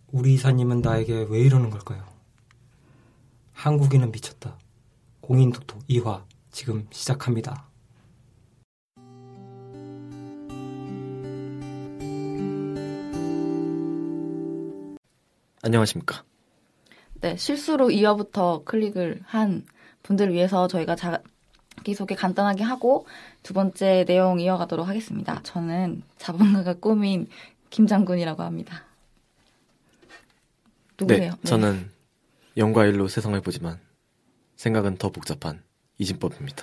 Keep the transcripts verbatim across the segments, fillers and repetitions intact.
우리 이사님은 나에게 왜 이러는 걸까요? 한국인은 미쳤다. 공인토토 이 화 지금 시작합니다. 안녕하십니까. 네, 실수로 이 화부터 클릭을 한 분들을 위해서 저희가 자기소개 간단하게 하고 두 번째 내용 이어가도록 하겠습니다. 저는 자본가가 꾸민 김장군이라고 합니다. 누구세요? 네, 저는 영과 일로 세상을 보지만 생각은 더 복잡한 이진법입니다.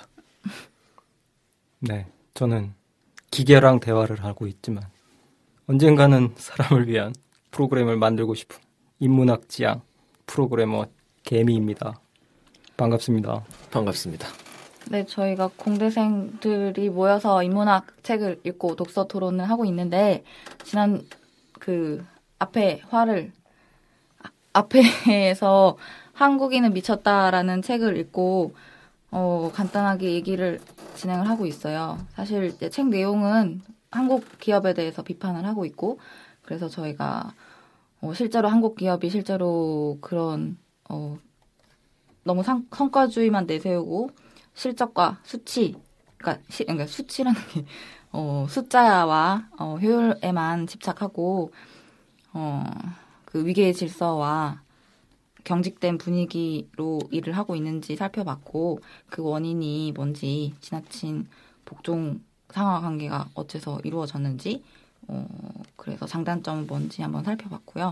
네, 저는 기계랑 대화를 하고 있지만 언젠가는 사람을 위한 프로그램을 만들고 싶은 인문학 지향 프로그래머 개미입니다. 반갑습니다. 반갑습니다. 네, 저희가 공대생들이 모여서 인문학 책을 읽고 독서 토론을 하고 있는데 지난 그 앞에 화를 아, 앞에서 한국인은 미쳤다라는 책을 읽고 어, 간단하게 얘기를 진행을 하고 있어요. 사실 이제 책 내용은 한국 기업에 대해서 비판을 하고 있고 그래서 저희가 어, 실제로 한국 기업이 실제로 그런 어, 너무 상, 성과주의만 내세우고 실적과 수치, 그러니까, 시, 그러니까 수치라는 게 어, 숫자와 어, 효율에만 집착하고 어, 그 위계의 질서와 경직된 분위기로 일을 하고 있는지 살펴봤고 그 원인이 뭔지 지나친 복종 상하 관계가 어째서 이루어졌는지 어, 그래서 장단점은 뭔지 한번 살펴봤고요.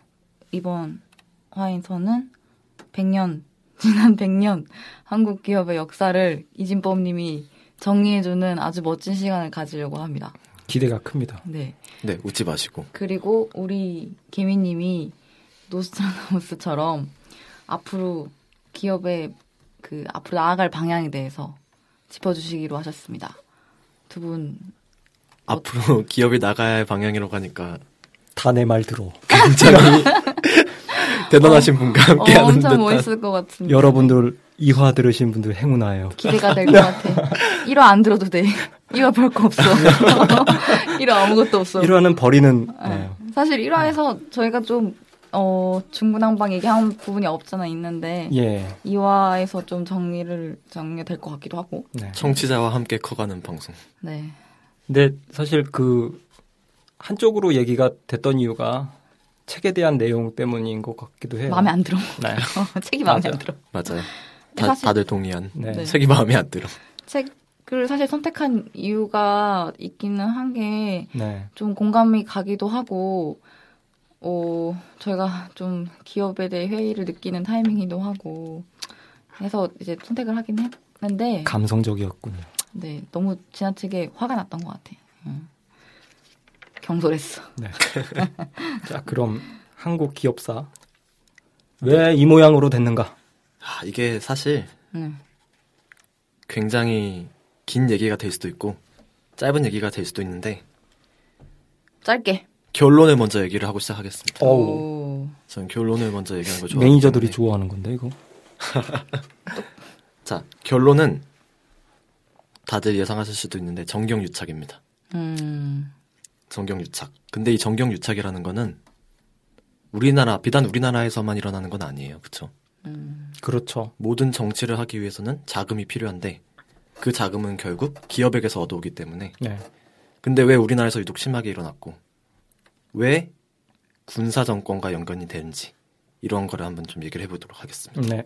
이번 화에서는 백 년, 지난 백 년 한국 기업의 역사를 이진법님이 정리해주는 아주 멋진 시간을 가지려고 합니다. 기대가 큽니다. 네. 네, 웃지 마시고. 그리고 우리 개미님이 노스트라다무스처럼 앞으로 기업의 그 앞으로 나아갈 방향에 대해서 짚어주시기로 하셨습니다. 두 분 앞으로 기업이 나가야 할 방향이라고 하니까 다 내 말 들어. 굉장히 대단하신 어, 분과 함께 어, 하는 엄청 듯한. 멋있을 것 같습니다. 여러분들 이 화 들으신 분들 행운아예요. 기대가 될 것 같아. 일 화 안 들어도 돼. 일 화 별거 없어. 일 화 아무것도 없어. 일 화는 버리는. 네. 네. 사실 일 화에서 저희가 좀 어, 중구난방 얘기한 부분이 없잖아 있는데 예. 이 화에서 좀 정리를 정리될 것 같기도 하고. 네. 청취자와 함께 커가는 방송. 네. 근데 사실 그 한쪽으로 얘기가 됐던 이유가 책에 대한 내용 때문인 것 같기도 해요. 마음에 안 들어. 네. 책이 마음에 맞아. 안 들어. 맞아요. 다, 사실, 다들 동의한. 네. 네. 책이 마음에 안 들어. 책을 사실 선택한 이유가 있기는 한 게 좀 네. 공감이 가기도 하고 어, 저희가 좀 기업에 대해 회의를 느끼는 타이밍이기도 하고 해서 이제 선택을 하긴 했는데 감성적이었군요. 네, 너무 지나치게 화가 났던 것 같아. 응. 경솔했어. 네. 자, 그럼 한국 기업사 왜 이 모양으로 됐는가? 아, 이게 사실 응. 굉장히 긴 얘기가 될 수도 있고 짧은 얘기가 될 수도 있는데 짧게. 결론을 먼저 얘기를 하고 시작하겠습니다. 어우. 전 결론을 먼저 얘기하는 거 좋아하기 매니저들이 때문에. 좋아하는 건데 이거. 자, 결론은 다들 예상하실 수도 있는데 정경유착입니다. 음. 정경유착. 근데 이 정경유착이라는 거는 우리나라, 비단 우리나라에서만 일어나는 건 아니에요. 그렇죠? 음. 그렇죠. 모든 정치를 하기 위해서는 자금이 필요한데 그 자금은 결국 기업에게서 얻어오기 때문에. 네. 근데 왜 우리나라에서 유독 심하게 일어났고 왜 군사 정권과 연관이 되는지 이런 거를 한번 좀 얘기를 해보도록 하겠습니다. 네.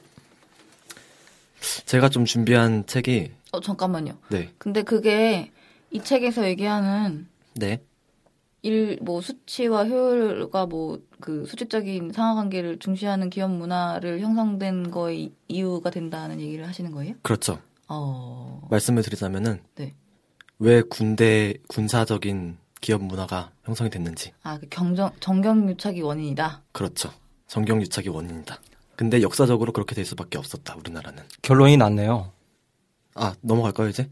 제가 좀 준비한 책이 어, 잠깐만요. 네. 근데 그게 이 책에서 얘기하는 네. 일, 뭐, 수치와 효율과 뭐, 그, 수직적인 상하관계를 중시하는 기업 문화를 형성된 거의 이유가 된다는 얘기를 하시는 거예요? 그렇죠. 어. 말씀을 드리자면은, 네. 왜 군대, 군사적인 기업 문화가 형성이 됐는지. 아, 그 경정, 정경유착이 원인이다? 그렇죠. 정경유착이 원인이다. 근데 역사적으로 그렇게 될 수밖에 없었다, 우리나라는. 결론이 났네요. 아, 넘어갈까요, 이제?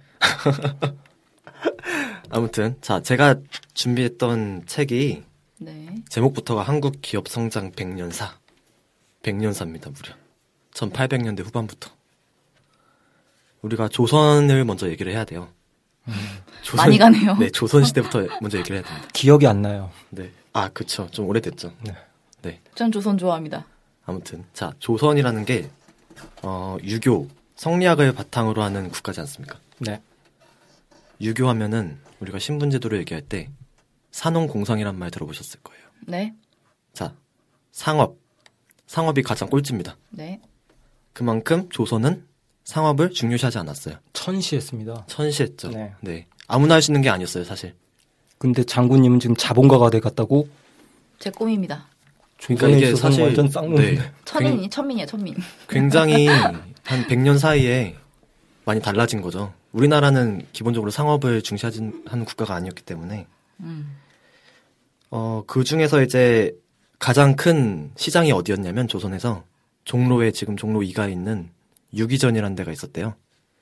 아무튼, 자, 제가 준비했던 책이, 네. 제목부터가 한국 기업 성장 백 년사. 백 년사입니다, 무려. 천팔백 년대 후반부터. 우리가 조선을 먼저 얘기를 해야 돼요. 음. 조선, 많이 가네요. 네, 조선시대부터 먼저 얘기를 해야 됩니다. 기억이 안 나요. 네. 아, 그쵸. 좀 오래됐죠. 네. 네. 전 조선 좋아합니다. 아무튼 자 조선이라는 게 어, 유교 성리학을 바탕으로 하는 국가지 않습니까? 네. 유교하면은 우리가 신분제도를 얘기할 때 산업공상이란 말 들어보셨을 거예요. 네. 자 상업 상업이 가장 꼴찌입니다. 네. 그만큼 조선은 상업을 중요시하지 않았어요. 천시했습니다. 천시했죠. 네. 네. 아무나 할 수 있는 게 아니었어요, 사실. 근데 장군님은 지금 자본가가 돼갔다고? 제 꿈입니다. 그러니까 이게 사실 완전 쌍놈인데. 네. 천인이 천민이에요, 천민. 굉장히 한 백 년 사이에 많이 달라진 거죠. 우리나라는 기본적으로 상업을 중시하는 국가가 아니었기 때문에 음. 어, 그 중에서 이제 가장 큰 시장이 어디였냐면 조선에서 종로에 지금 종로 이가에 있는 유기전이라는 데가 있었대요.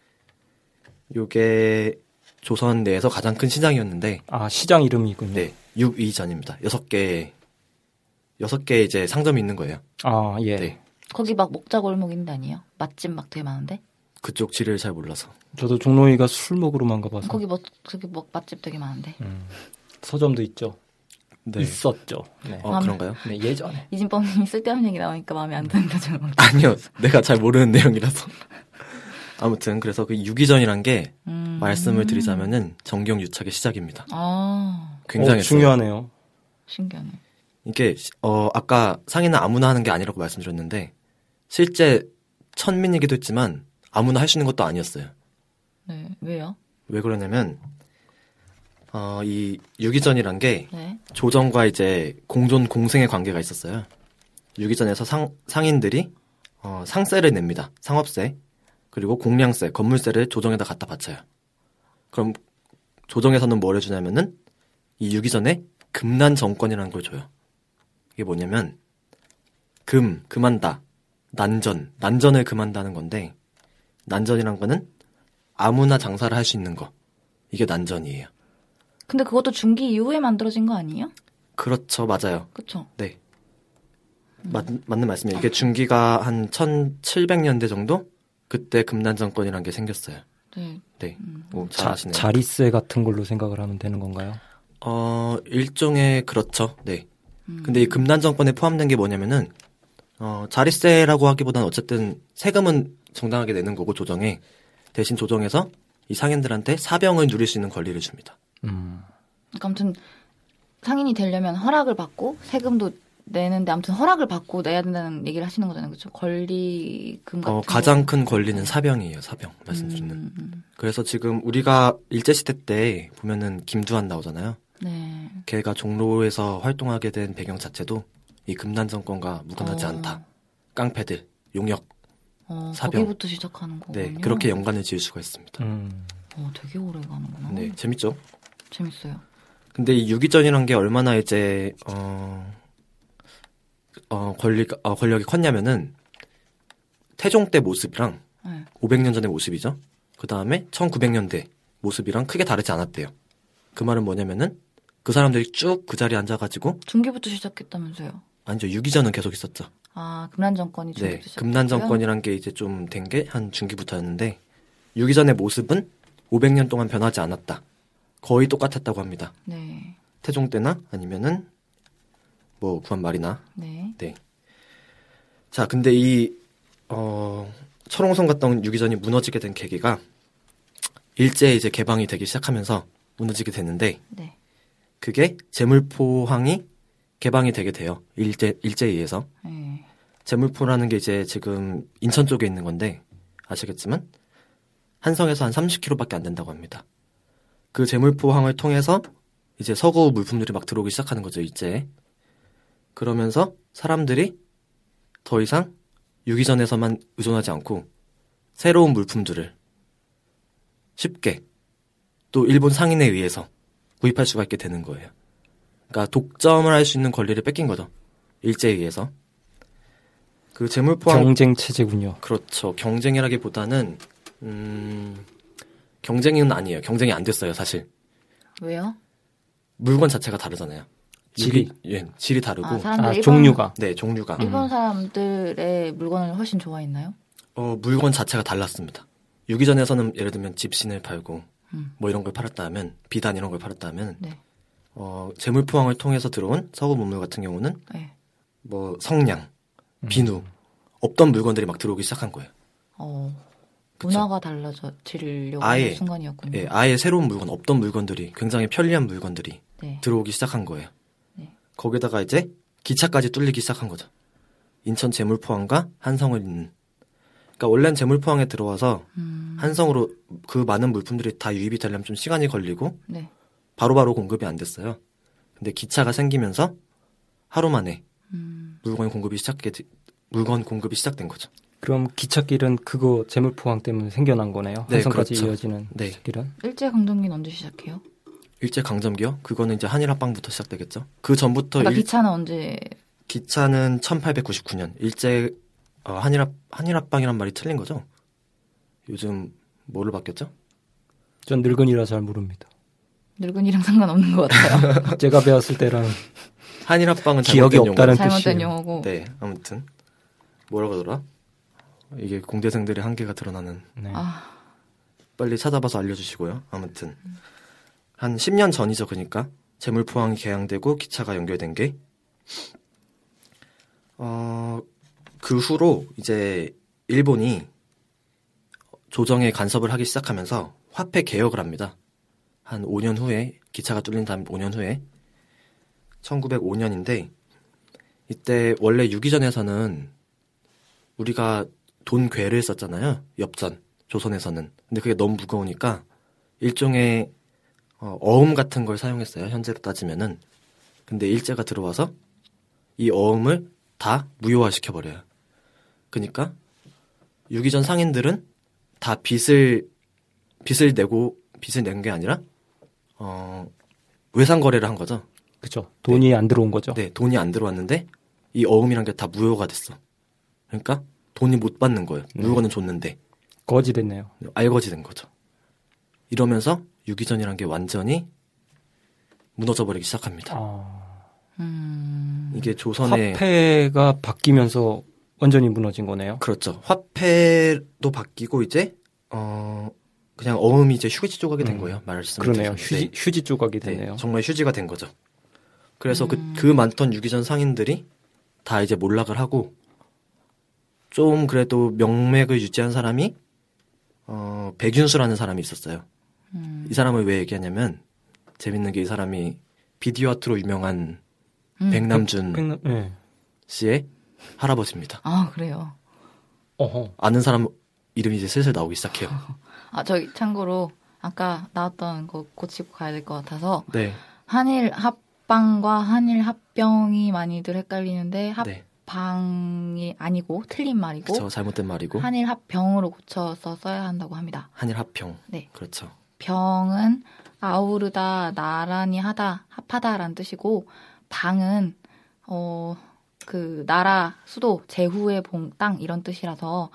요게 조선 내에서 가장 큰 시장이었는데 아, 시장 이름이군요. 네, 유이전입니다. 여섯 개 여섯 개 이제 상점이 있는 거예요. 아, 예. 네. 거기 막 목자골목 있는 데 아니에요? 맛집 막 되게 많은데? 그쪽 지리를 잘 몰라서. 저도 종로이가 술 먹으러만 가봐서. 거기 뭐 저기 뭐 맛집 되게 많은데. 음, 서점도 있죠. 네. 있었죠. 네. 어, 그런가요? 네, 예전에. 이진범님이 쓸데없는 얘기 나오니까 마음에 안 드는 거죠. 아니요. 내가 잘 모르는 내용이라서. 아무튼 그래서 그 유기전이란 게 음. 말씀을 드리자면은 정경유착의 시작입니다. 아, 굉장히 어, 중요하네요. 신기하네. 이게 어 아까 상인은 아무나 하는 게 아니라고 말씀드렸는데 실제 천민이기도 했지만 아무나 할 수 있는 것도 아니었어요. 네, 왜요? 왜 그러냐면 어 이 유기전이란 게 네. 조정과 이제 공존 공생의 관계가 있었어요. 유기전에서 상 상인들이 어 상세를 냅니다. 상업세 그리고 공량세, 건물세를 조정에다 갖다 바쳐요. 그럼 조정에서는 뭘 해주냐면은 이 유기전에 금난 정권이라는 걸 줘요. 이게 뭐냐면 금, 금한다, 난전, 난전을 금한다는 건데 난전이란 거는 아무나 장사를 할 수 있는 거. 이게 난전이에요. 근데 그것도 중기 이후에 만들어진 거 아니에요? 그렇죠, 맞아요. 그쵸? 네. 맞, 맞는 말씀이에요. 이게 중기가 한 천칠백 년대 정도? 그때 금난 정권이라는 게 생겼어요. 네. 네. 음. 오, 잘하시네요. 자리세 같은 걸로 생각을 하면 되는 건가요? 어, 일종의 그렇죠. 네. 음. 근데 이 금난 정권에 포함된 게 뭐냐면은 어, 자리세라고 하기보다는 어쨌든 세금은 정당하게 내는 거고 조정에 대신 조정에서 이 상인들한테 사병을 누릴 수 있는 권리를 줍니다. 음. 그러니까 아무튼 상인이 되려면 허락을 받고 세금도 내는데 아무튼 허락을 받고 내야 된다는 얘기를 하시는 거잖아요. 그렇죠? 권리금 같은 어, 거. 가장 큰 권리는 사병이에요. 사병 말씀드리는. 음, 음. 그래서 지금 우리가 일제시대 때 보면은 김두한 나오잖아요. 네. 걔가 종로에서 활동하게 된 배경 자체도 이 금난 정권과 무관하지 어. 않다. 깡패들, 용역, 어, 사병. 거기부터 시작하는 거군요. 네 그렇게 연관을 지을 수가 있습니다. 음. 어, 되게 오래 가는구나. 네 재밌죠. 재밌어요. 근데 이 유기전이란 게 얼마나 이제 어, 어 권리 어, 권력이 컸냐면은 태종 때 모습이랑 네. 오백 년 전의 모습이죠. 그 다음에 천구백 년대 모습이랑 크게 다르지 않았대요. 그 말은 뭐냐면은 그 사람들이 쭉 그 자리에 앉아가지고 중기부터 시작했다면서요. 아니죠 유기전은 계속 있었죠. 아, 금난 정권이 네, 중기부터 시작했어요? 금난 정권이란 게 이제 좀 된 게 한 중기부터였는데 유기전의 모습은 오백 년 동안 변하지 않았다. 거의 똑같았다고 합니다. 네. 태종 때나 아니면은 뭐 구한말이나. 네. 네. 자, 근데 이 어, 철옹성 갔던 유기전이 무너지게 된 계기가 일제 이제 개방이 되기 시작하면서 무너지게 됐는데 네. 그게 제물포항이 개방이 되게 돼요. 일제 일제에 의해서. 네. 제물포라는 게 이제 지금 인천 쪽에 있는 건데 아시겠지만 한성에서 한 삼십 킬로미터밖에 안 된다고 합니다. 그 제물포항을 통해서 이제 서구 물품들이 막 들어오기 시작하는 거죠, 일제에. 그러면서 사람들이 더 이상 유기전에서만 의존하지 않고 새로운 물품들을 쉽게 또 일본 상인에 의해서 구입할 수가 있게 되는 거예요. 그러니까 독점을 할 수 있는 권리를 뺏긴 거죠. 일제에 의해서. 그 재물포항 경쟁 체제군요. 그렇죠. 경쟁이라기보다는 음, 경쟁은 아니에요. 경쟁이 안 됐어요, 사실. 왜요? 물건 자체가 다르잖아요. 질이? 유기- 예, 질이 다르고. 아, 사람들이 아, 일본, 종류가. 네, 종류가. 일본 사람들의 물건을 훨씬 좋아했나요? 어, 물건 자체가 달랐습니다. 유기전에서는 예를 들면 집신을 팔고 음. 뭐 이런 걸 팔았다 하면 비단 이런 걸 팔았다 하면 네. 어, 재물포항을 통해서 들어온 서구 문물 같은 경우는 네. 뭐 성냥, 비누 음. 없던 물건들이 막 들어오기 시작한 거예요. 어, 문화가 달라지려고 아예, 하는 순간이었군요. 예, 아예 새로운 물건, 없던 물건들이 굉장히 편리한 물건들이 네. 들어오기 시작한 거예요. 네. 거기다가 이제 기차까지 뚫리기 시작한 거죠. 인천 제물포항과 한성을 잇는. 그러니까 원래는 제물포항에 들어와서 음. 한성으로 그 많은 물품들이 다 유입이 되려면 좀 시간이 걸리고 네. 바로바로 공급이 안 됐어요. 근데 기차가 생기면서 하루 만에 음. 물건 공급이 시작게 물건 공급이 시작된 거죠. 그럼 기찻길은 그거 제물포항 때문에 생겨난 거네요. 네, 한성까지 그렇죠. 이어지는 네. 기찻길은. 일제강점기는 언제 시작해요? 일제강점기요? 그거는 이제 한일합방부터 시작되겠죠. 그 전부터 그러니까 일... 기차는 언제? 기차는 천팔백구십구 년 일제 어, 한일합 한일합방이란 말이 틀린 거죠? 요즘 뭐를 바뀌었죠? 전 늙은이라 잘 모릅니다. 늙은이랑 상관없는 것 같아요. 제가 배웠을 때랑 한일합방은 기억이 없다는 잘못된 뜻이에요. 용어고. 네, 아무튼 뭐라고 하더라? 이게 공대생들의 한계가 드러나는. 네. 아. 빨리 찾아봐서 알려주시고요. 아무튼 한 십 년 전이죠. 그러니까 제물포항이 개항되고 기차가 연결된 게 어, 그 후로 이제 일본이 조정에 간섭을 하기 시작하면서 화폐 개혁을 합니다. 한 오 년 후에 기차가 뚫린 다음 오 년 후에 천구백오 년인데 이때 원래 유기전에서는 우리가 돈 괴를 썼잖아요. 엽전 조선에서는. 근데 그게 너무 무거우니까 일종의 어, 어음 같은 걸 사용했어요. 현재로 따지면은. 근데 일제가 들어와서 이 어음을 다 무효화시켜버려요. 그러니까 유기전 상인들은 다 빚을 빚을 내고 빚을 낸 게 아니라 어, 외상 거래를 한 거죠. 그렇죠. 돈이 네. 안 들어온 거죠. 네, 돈이 안 들어왔는데 이 어음이란 게 다 무효가 됐어. 그러니까 돈이 못 받는 거예요. 네. 물건은 줬는데. 거지 됐네요. 알거지 된 거죠. 이러면서 유기전이란 게 완전히 무너져 버리기 시작합니다. 아... 음... 이게 조선의 화폐가 바뀌면서 완전히 무너진 거네요. 그렇죠. 화폐도 바뀌고 이제 어 그냥 어음이 이제 휴지 조각이 된 음. 거예요. 말씀 그러네요. 휴지 휴지 조각이 됐네요. 네, 정말 휴지가 된 거죠. 그래서 음. 그, 그 많던 유기전 상인들이 다 이제 몰락을 하고 좀 그래도 명맥을 유지한 사람이 어, 백윤수라는 사람이 있었어요. 음. 이 사람을 왜 얘기하냐면 재밌는 게 이 사람이 비디오 아트로 유명한 음. 백남준 백남, 네. 씨의 할아버지입니다. 아 그래요. 어허. 아는 사람 이름이 이제 슬슬 나오기 시작해요. 아 저기 참고로 아까 나왔던 거 고치고 가야 될 것 같아서 네. 한일 합방과 한일 합병이 많이들 헷갈리는데 네. 합방이 아니고 틀린 말이고 그렇죠. 잘못된 말이고. 한일 합병으로 고쳐서 써야 한다고 합니다. 한일 합평. 네. 그렇죠. 병은 아우르다, 나란히 하다, 합하다라는 뜻이고 방은 어 그 나라, 수도, 제후의 봉, 땅 이런 뜻이라서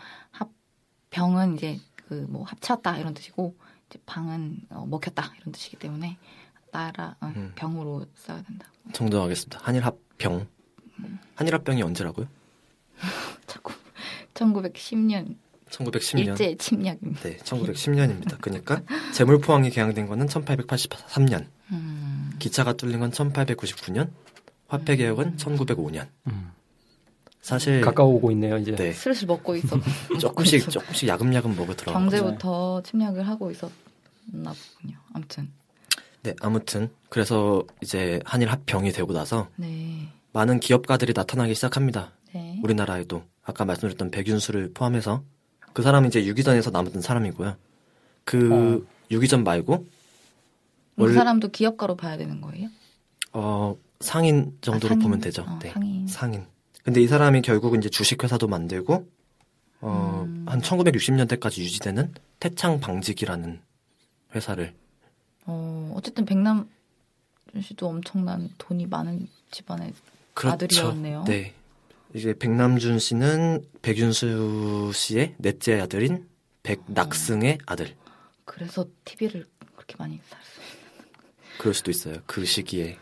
합병은 이제 그 뭐 합쳤다 이런 뜻이고 이제 방은 어, 먹혔다 이런 뜻이기 때문에 나라 어, 음. 병으로 써야 된다. 정정하겠습니다. 한일 합병. 한일 합병이 언제라고요? 자꾸 천구백십 년 천구백십 년. 일제 침략입니다. 네, 천구백십 년입니다. 그러니까 제물포항이 개항된 거는 천팔백팔십삼 년. 음. 기차가 뚫린 건 천팔백구십구 년. 화폐 개혁은 천구백오 년. 음. 사실 가까워오고 있네요, 이제. 네. 슬슬 먹고 있어. 조금씩 조금씩 야금야금 먹어 들어가. 경제부터 침략을 하고 있었나 보군요. 아무튼. 네, 아무튼 그래서 이제 한일 합병이 되고 나서 네. 많은 기업가들이 나타나기 시작합니다. 네. 우리나라에도 아까 말씀드렸던 백윤수를 포함해서 그 사람은 이제 유기전에서 남았던 사람이고요. 그 어. 유기전 말고 그 원래, 사람도 기업가로 봐야 되는 거예요? 어 상인 정도로 아, 상인? 보면 되죠. 어, 네, 상인. 상인. 근데 이 사람이 결국 이제 주식회사도 만들고 어, 음. 한 천구백육십 년대까지 유지되는 태창 방직이라는 회사를. 어 어쨌든 백남준 씨도 엄청난 돈이 많은 집안의 그렇죠. 아들이었네요. 네. 이제 백남준 씨는 백윤수 씨의 넷째 아들인 백낙승의 아들. 그래서 티비를 그렇게 많이 샀어요. 그럴 수도 있어요. 그 시기에.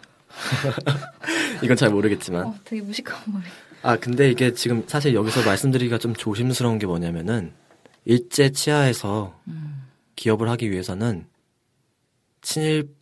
이건 잘 모르겠지만. 어, 되게 무식한 말이. 아, 근데 이게 지금 사실 여기서 말씀드리기가 좀 조심스러운 게 뭐냐면은 일제 치하에서 음. 기업을 하기 위해서는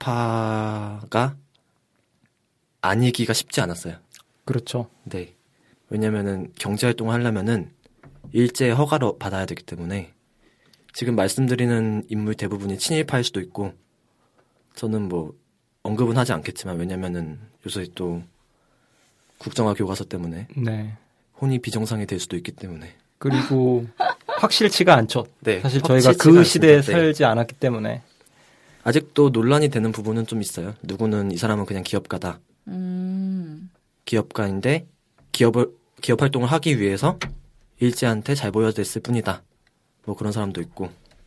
친일파가 아니기가 쉽지 않았어요. 그렇죠. 네. 왜냐면은 경제활동을 하려면은 일제 허가를 받아야 되기 때문에 지금 말씀드리는 인물 대부분이 친일파일 수도 있고 저는 뭐 언급은 하지 않겠지만 왜냐면은 요새 또 국정화 교과서 때문에 네. 혼이 비정상이 될 수도 있기 때문에 그리고 확실치가 않죠. 네, 사실 저희가 그 시대에 않습니다. 살지 않았기 때문에 아직도 논란이 되는 부분은 좀 있어요. 누구는 이 사람은 그냥 기업가다. 음. 기업가인데 기업을 기업 활동을 하기 위해서 일제한테 잘 보여졌을 뿐이다. 뭐 그런 사람도 있고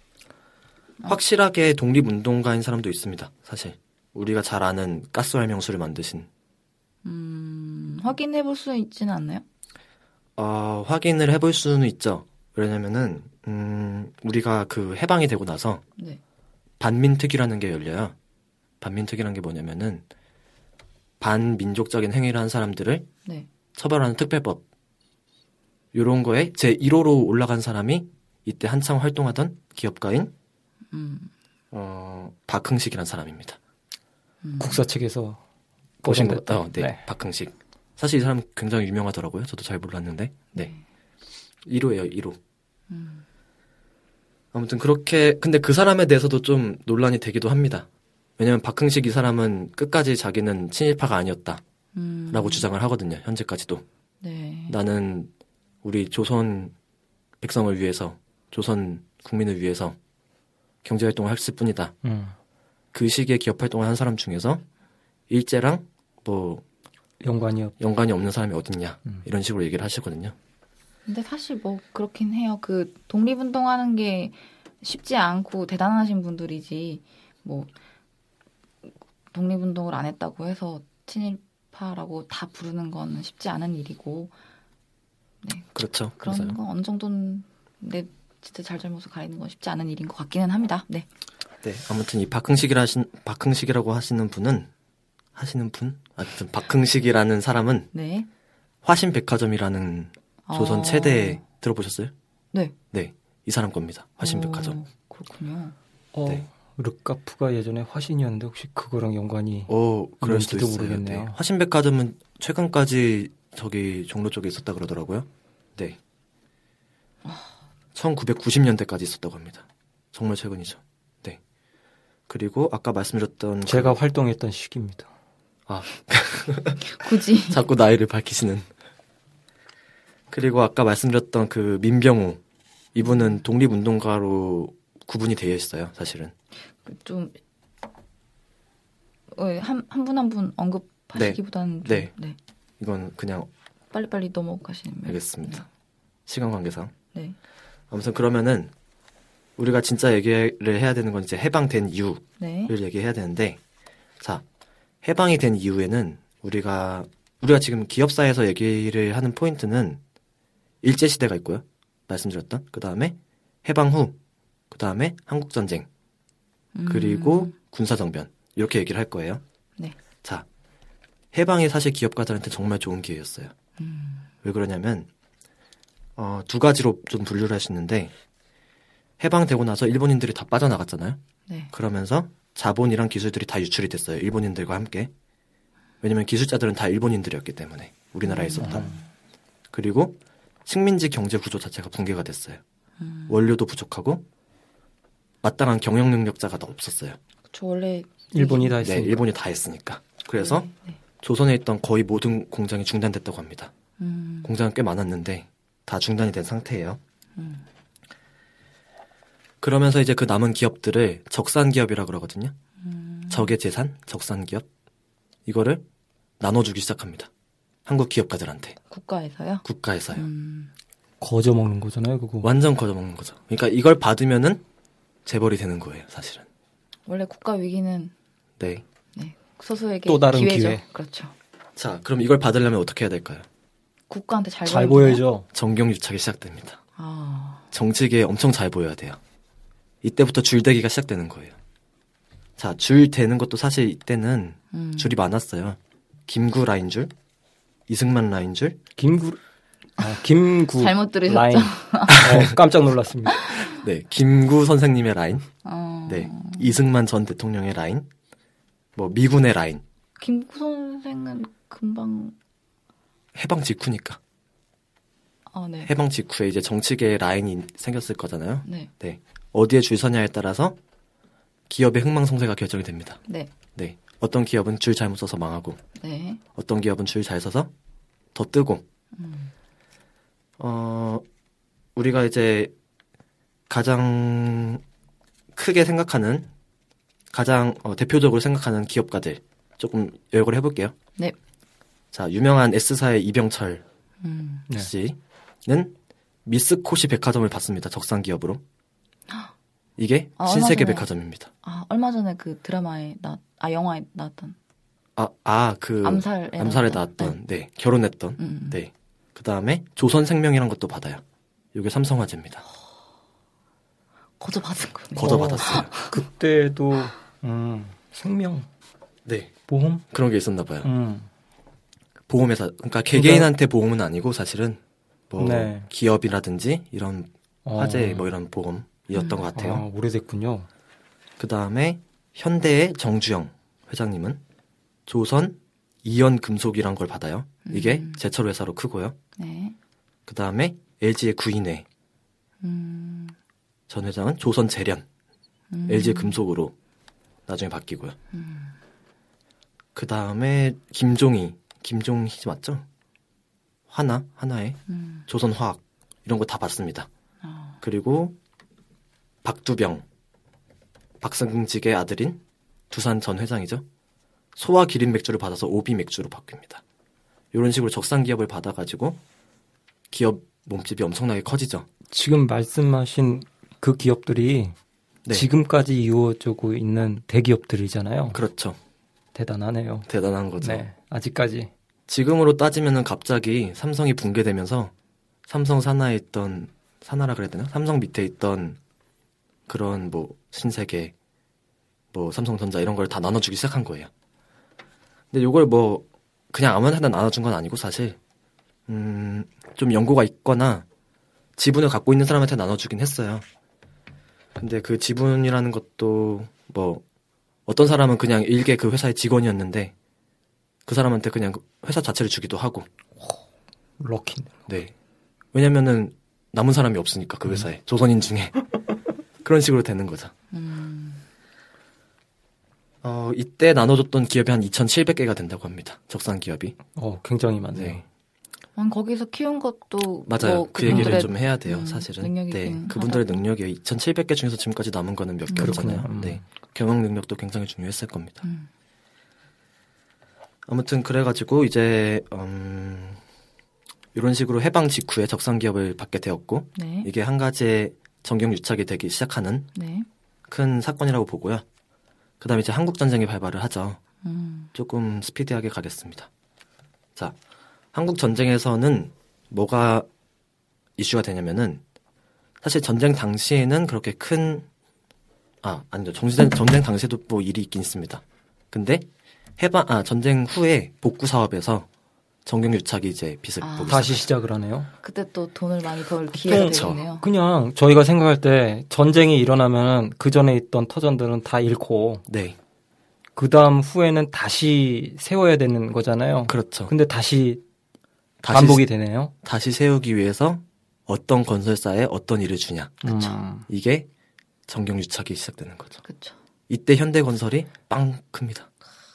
확실하게 독립운동가인 사람도 있습니다. 사실 우리가 잘 아는 가스활명수를 만드신 음, 확인해볼 수 있지는 않나요? 어, 확인을 해볼 수는 있죠. 왜냐면은 음, 우리가 그 해방이 되고 나서 네. 반민특위라는 게 열려요. 반민특위라는 게 뭐냐면은 반민족적인 행위를 한 사람들을 네. 처벌하는 특별법 이런 거에 제일 호로 올라간 사람이 이때 한창 활동하던 기업가인 음. 어, 박흥식이라는 사람입니다. 음. 국사책에서 보신 거, 어, 네, 네. 박흥식. 사실 이 사람 굉장히 유명하더라고요. 저도 잘 몰랐는데. 네. 일 호예요, 일 호. 음. 아무튼 그렇게 근데 그 사람에 대해서도 좀 논란이 되기도 합니다. 왜냐면 박흥식 이 사람은 끝까지 자기는 친일파가 아니었다. 음. 라고 주장을 하거든요. 현재까지도. 네. 나는 우리 조선 백성을 위해서 조선 국민을 위해서 경제활동을 했을 뿐이다. 음. 그 시기에 기업활동을 한 사람 중에서 일제랑 뭐 연관이 없 연관이 없는 사람이 어딨냐 음. 이런 식으로 얘기를 하시거든요. 근데 사실 뭐 그렇긴 해요. 그 독립운동하는 게 쉽지 않고 대단하신 분들이지 뭐 독립운동을 안 했다고 해서 친일파라고 다 부르는 건 쉽지 않은 일이고 네. 그렇죠. 그런 맞아요. 건 어느 정도는 내 진짜 잘잘못을 가리는 건 쉽지 않은 일인 것 같기는 합니다. 네. 네. 아무튼 이 박흥식이라 하신 박흥식이라고 하시는 분은 하시는 분? 하여튼 박흥식이라는 사람은 네. 화신백화점이라는 조선 아. 최대 들어보셨어요? 네. 네. 이 사람 겁니다. 화신백화점. 오, 그렇군요. 어, 네. 르카프가 예전에 화신이었는데 혹시 그거랑 연관이 오, 그럴 수도 있는지도 있어요. 모르겠네요. 네. 화신백화점은 최근까지 저기 종로 쪽에 있었다 그러더라고요. 네. 천구백구십 년대까지 있었다고 합니다. 정말 최근이죠. 네. 그리고 아까 말씀드렸던 제가 그... 활동했던 시기입니다. 아, 굳이 자꾸 나이를 밝히시는. 그리고 아까 말씀드렸던 그 민병우 이분은 독립운동가로 구분이 되어 있어요. 사실은. 좀 한 한 분 한 분 언급하시기보다는 네. 좀, 네. 네. 이건 그냥 빨리빨리 넘어가시면 알겠습니다. 네. 시간 관계상. 네. 아무튼 그러면은 우리가 진짜 얘기를 해야 되는 건 이제 해방된 이유를 네. 얘기해야 되는데, 자, 해방이 된 이후에는 우리가 우리가 지금 기업사에서 얘기를 하는 포인트는 일제 시대가 있고요. 말씀드렸던 그 다음에 해방 후, 그 다음에 한국 전쟁, 음. 그리고 군사 정변 이렇게 얘기를 할 거예요. 네. 자, 해방이 사실 기업가들한테 정말 좋은 기회였어요. 음. 왜 그러냐면 어, 두 가지로 좀 분류를 하시는데 해방되고 나서 일본인들이 다 빠져나갔잖아요. 네. 그러면서 자본이랑 기술들이 다 유출이 됐어요. 일본인들과 함께. 왜냐면 기술자들은 다 일본인들이었기 때문에 우리나라에 있었던. 음. 그리고 식민지 경제 구조 자체가 붕괴가 됐어요. 음. 원료도 부족하고 마땅한 경영 능력자가 더 없었어요. 저 원래 일본이 다 했으니까. 네, 일본이 다 했으니까. 그래서 네, 네. 조선에 있던 거의 모든 공장이 중단됐다고 합니다. 음. 공장은 꽤 많았는데 다 중단이 된 상태예요. 음. 그러면서 이제 그 남은 기업들을 적산기업이라고 그러거든요. 음. 적의 재산, 적산기업. 이거를 나눠주기 시작합니다. 한국 기업가들한테. 국가에서요? 국가에서요. 음. 거저 먹는 거잖아요, 그거. 완전 거저 먹는 거죠. 그러니까 이걸 받으면은 재벌이 되는 거예요, 사실은. 원래 국가 위기는 네. 네. 소수에게 또 다른 기회죠. 기회. 그렇죠. 자, 그럼 이걸 받으려면 어떻게 해야 될까요? 국가한테 잘, 잘 보여야 보여야죠. 정경유착이 시작됩니다. 아. 정치계에 엄청 잘 보여야 돼요. 이때부터 줄대기가 시작되는 거예요. 자, 줄 대는 것도 사실 이때는 음. 줄이 많았어요. 김구 라인 줄, 이승만 라인 줄. 김구, 아, 김구. 잘못 들으셨죠? 라인. 어, 깜짝 놀랐습니다. 네, 김구 선생님의 라인. 어... 네, 이승만 전 대통령의 라인. 뭐 미군의 라인. 김구 선생은 금방 해방 직후니까. 어, 네. 해방 직후에 이제 정치계 라인이 생겼을 거잖아요. 네. 네. 어디에 줄 서냐에 따라서 기업의 흥망성쇠가 결정이 됩니다. 네. 네. 어떤 기업은 줄 잘못 서서 망하고, 네. 어떤 기업은 줄 잘 서서 더 뜨고, 음. 어, 우리가 이제 가장 크게 생각하는, 가장 어, 대표적으로 생각하는 기업가들 조금 열거를 해볼게요. 네. 자, 유명한 S사의 이병철 음. 네. 씨는 미스코시 백화점을 받습니다. 적상 기업으로. 이게 아, 신세계 얼마 전에- 백화점입니다. 아, 얼마 전에 그 드라마에 나, 아, 영화에 나왔던. 아, 아, 그 암살에 암살에 나왔던. 나왔던, 네, 결혼했던, 음, 음. 네. 그 다음에 조선생명이란 것도 받아요. 이게 삼성화재입니다. 거저 받은 거네. 거저 받았어요. 그때도 음, 생명 네, 보험. 그런 게 있었나 봐요. 음. 보험회사, 그러니까 개개인한테 보험은 아니고 사실은 뭐 네. 기업이라든지 이런 어. 화재 뭐 이런 보험이었던 것 같아요. 아, 오래됐군요. 그 다음에 현대의 정주영 회장님은 조선 이연금속이란 걸 받아요. 이게 음. 제철 회사로 크고요. 네. 그 다음에 엘지의 구인회 음. 전 회장은 조선 재련, 음. 엘지 금속으로 나중에 바뀌고요. 음. 그 다음에 김종희, 김종희 맞죠? 하나, 하나에 음. 조선화학 이런 거 다 받습니다. 어. 그리고 박두병, 박승직의 아들인 두산 전 회장이죠. 소와 기린 맥주를 받아서 오비 맥주로 바뀝니다. 이런 식으로 적상 기업을 받아가지고 기업 몸집이 엄청나게 커지죠. 지금 말씀하신 그 기업들이 네. 지금까지 이루어지고 있는 대기업들이잖아요. 그렇죠. 대단하네요. 대단한 거죠. 네, 아직까지. 지금으로 따지면은 갑자기 삼성이 붕괴되면서 삼성 산하에 있던 산하라 그래야 되나? 삼성 밑에 있던 그런 뭐 신세계, 뭐 삼성전자 이런 걸 다 나눠주기 시작한 거예요. 근데 이걸 뭐 그냥 아무한테나 나눠준 건 아니고 사실 음, 좀 연고가 있거나 지분을 갖고 있는 사람한테 나눠주긴 했어요. 근데 그 지분이라는 것도 뭐 어떤 사람은 그냥 일개 그 회사의 직원이었는데 그 사람한테 그냥 회사 자체를 주기도 하고. 럭키. 네. 왜냐면은 남은 사람이 없으니까 그 회사에. 조선인 중에. 그런 식으로 되는 거죠. 음. 어, 이때 나눠줬던 기업이 한 이천칠백 개가 된다고 합니다. 적상 기업이. 어, 굉장히 많네요. 네. 아, 거기서 키운 것도 맞아요. 뭐 그 얘기를 그분들의 좀 해야 돼요, 음, 사실은. 능력이긴 네. 그분들의 하죠. 능력이 이천칠백 개 중에서 지금까지 남은 거는 몇 음. 개였잖아요. 그렇군요. 음. 네. 경영 능력도 굉장히 중요했을 겁니다. 음. 아무튼 그래가지고 이제 음, 이런 식으로 해방 직후에 적상 기업을 받게 되었고 네. 이게 한 가지의 정경유착이 되기 시작하는 네. 큰 사건이라고 보고요. 그 다음에 이제 한국전쟁이 발발을 하죠. 음. 조금 스피디하게 가겠습니다. 자, 한국전쟁에서는 뭐가 이슈가 되냐면은 사실 전쟁 당시에는 그렇게 큰, 아, 아니죠. 전쟁, 전쟁 당시에도 뭐 일이 있긴 있습니다. 근데 해방, 아, 전쟁 후에 복구 사업에서 정경유착이 이제 빚을 아. 보기 다시 시작하죠. 시작을 하네요. 그때 또 돈을 많이 벌 기회가 그쵸. 되겠네요. 그냥 저희가 생각할 때 전쟁이 일어나면 그 전에 있던 터전들은 다 잃고 네, 그 다음 후에는 다시 세워야 되는 거잖아요. 그렇죠. 근데 다시 다시, 반복이 되네요. 다시 세우기 위해서 어떤 건설사에 어떤 일을 주냐. 그쵸. 음. 이게 정경유착이 시작되는 거죠. 그렇죠. 이때 현대건설이 빵 큽니다.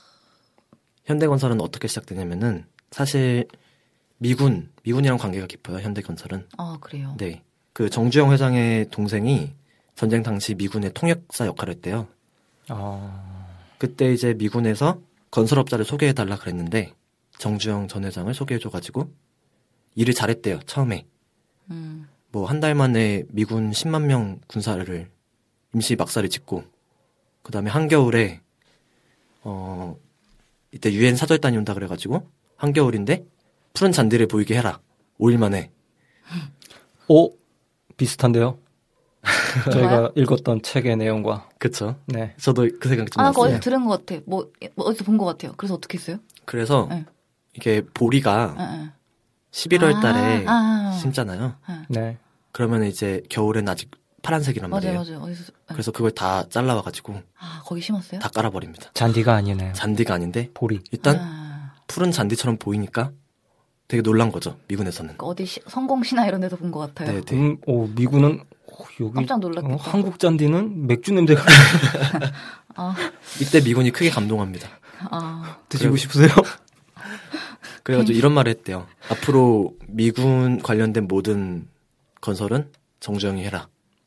현대건설은 어떻게 시작되냐면은 사실 미군, 미군이랑 관계가 깊어요. 현대건설은. 아, 그래요. 네, 그 정주영 회장의 동생이 전쟁 당시 미군의 통역사 역할을 했대요. 아, 그때 이제 미군에서 건설업자를 소개해달라 그랬는데 정주영 전 회장을 소개해줘가지고 일을 잘했대요. 처음에 음. 뭐 한 달 만에 미군 십만 명 군사를 임시 막사를 짓고 그 다음에 한겨울에 어 이때 유엔 사절단이 온다 그래가지고 한겨울인데 푸른 잔디를 보이게 해라. 오 일 만에. 오 비슷한데요. 저희가 읽었던 책의 내용과. 그쵸. 네. 저도 그 생각 좀 아, 그거 났어요. 어디서 들은 것 같아. 뭐, 뭐 어디서 본 것 같아요. 그래서 어떻게 했어요? 그래서 네. 이게 보리가 아, 아. 십일월 달에 아, 아. 심잖아요. 아. 네. 그러면 이제 겨울엔 아직 파란색이란 맞아요, 말이에요. 맞아요. 어디서? 아. 그래서 그걸 다 잘라와가지고 아, 거기 심었어요? 다 깔아버립니다. 잔디가 아니네요. 잔디가 아닌데 보리. 일단 아. 푸른 잔디처럼 보이니까 되게 놀란 거죠. 미군에서는. 그러니까 어디 시, 성공시나 이런 데서 본 것 같아요. 네, 네. 음, 오, 미군은 오, 여기 깜짝 놀랐겠다. 어, 한국 잔디는 맥주 냄새가 아, 이때 미군이 크게 감동합니다. 아, 드시고 그래- 싶으세요? 그래가지고 이런 말을 했대요. 앞으로 미군 관련된 모든 건설은 정주영이 해라.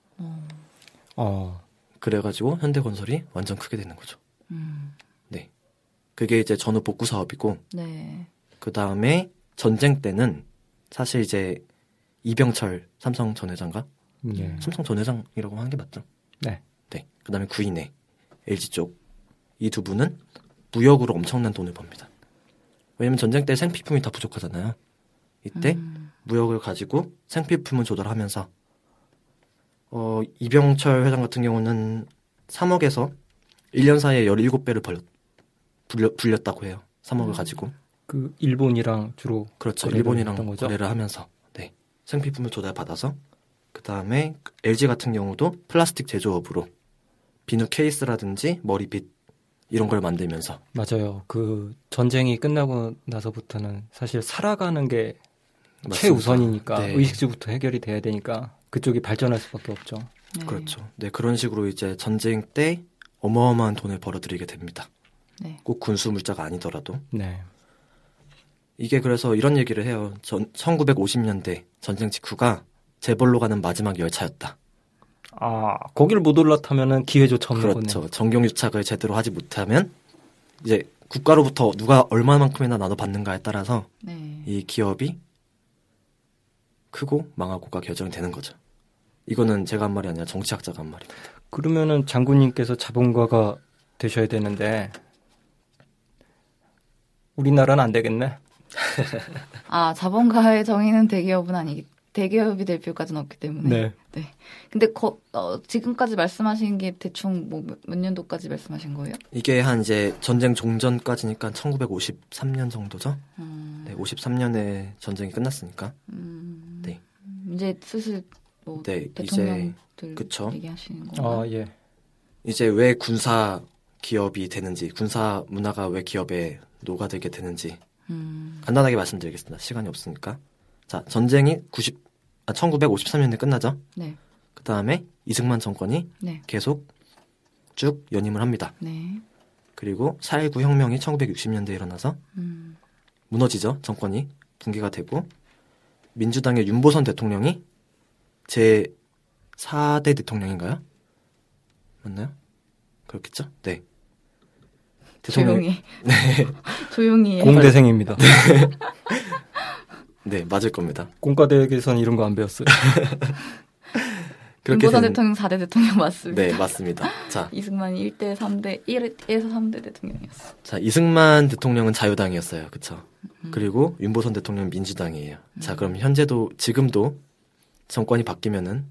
어, 그래가지고 현대건설이 완전 크게 되는 거죠. 음, 네. 그게 이제 전후 복구 사업이고 네. 그 다음에 전쟁 때는 사실 이제 이병철 삼성 전 회장가 네. 삼성 전 회장이라고 하는 게 맞죠? 네. 네. 그 다음에 구인회 엘지 쪽 이 두 분은 무역으로 엄청난 돈을 법니다. 왜냐면 전쟁 때 생필품이 다 부족하잖아요. 이때 음, 무역을 가지고 생필품을 조달하면서 어, 이병철 회장 같은 경우는 삼억에서 일 년 사이에 십칠 배를 벌렸, 불렸, 불렸다고 해요. 삼억을 가지고. 그 일본이랑 주로 그렇죠. 거래를 일본이랑 했던 거죠? 거래를 하면서 네. 생필품을 조달받아서 그 다음에 엘지 같은 경우도 플라스틱 제조업으로 비누 케이스라든지 머리빗 이런 걸 만들면서 맞아요. 그 전쟁이 끝나고 나서부터는 사실 살아가는 게 맞습니다. 최우선이니까 네. 의식주부터 해결이 돼야 되니까 그쪽이 발전할 수밖에 없죠. 네. 그렇죠. 네, 그런 식으로 이제 전쟁 때 어마어마한 돈을 벌어들이게 됩니다. 네. 꼭 군수 물자가 아니더라도. 네. 이게 그래서 이런 얘기를 해요. 전, 천구백오십 년대 전쟁 직후가 재벌로 가는 마지막 열차였다. 아, 거기를 못 올라타면은 기회조차 없는 그렇죠. 거네요. 정경유착을 제대로 하지 못하면 이제 국가로부터 누가 얼마만큼이나 나눠받는가에 따라서 네. 이 기업이 크고 망하고가 결정되는 거죠. 이거는 제가 한 말이 아니라 정치학자가 한 말입니다. 그러면은 장군님께서 자본가가 되셔야 되는데 우리나라는 안 되겠네. 아, 자본가의 정의는 대기업은 아니기, 대기업이 될 필요까지는 없기 때문에. 네. 네. 근데 거, 어, 지금까지 말씀하신 게 대충 뭐 몇 년도까지 말씀하신 거예요? 이게 한 이제 전쟁 종전까지니까 천구백오십삼 년 정도죠. 음, 네, 오십삼 년에 전쟁이 끝났으니까. 음, 네. 이제 슬슬 뭐 네, 대통령들 그쵸. 얘기하시는 건가요? 아, 예. 이제 왜 군사 기업이 되는지, 군사 문화가 왜 기업에 녹아들게 되는지 음, 간단하게 말씀드리겠습니다. 시간이 없으니까. 자, 전쟁이 구십, 아, 천구백오십삼 년에 끝나죠. 네. 그 다음에 이승만 정권이 네. 계속 쭉 연임을 합니다. 네. 그리고 사일구 혁명이 천구백육십 년대에 일어나서 음, 무너지죠. 정권이 붕괴가 되고 민주당의 윤보선 대통령이 제사 대 대통령인가요? 맞나요? 그렇겠죠? 네. 조용히. 조용히 해. 공대생입니다. 네, 맞을 겁니다. 공과대학에서는 이런 거 안 배웠어요. 그렇게 윤보선 되는- 대통령 사 대 대통령 맞습니다. 네, 맞습니다. 자, 이승만이 일 대 삼 대, 일에서 삼 대 대통령이었어. 자, 이승만 대통령은 자유당이었어요. 그쵸? 그리고 윤보선 대통령은 민주당이에요. 자, 그럼 현재도, 지금도 정권이 바뀌면은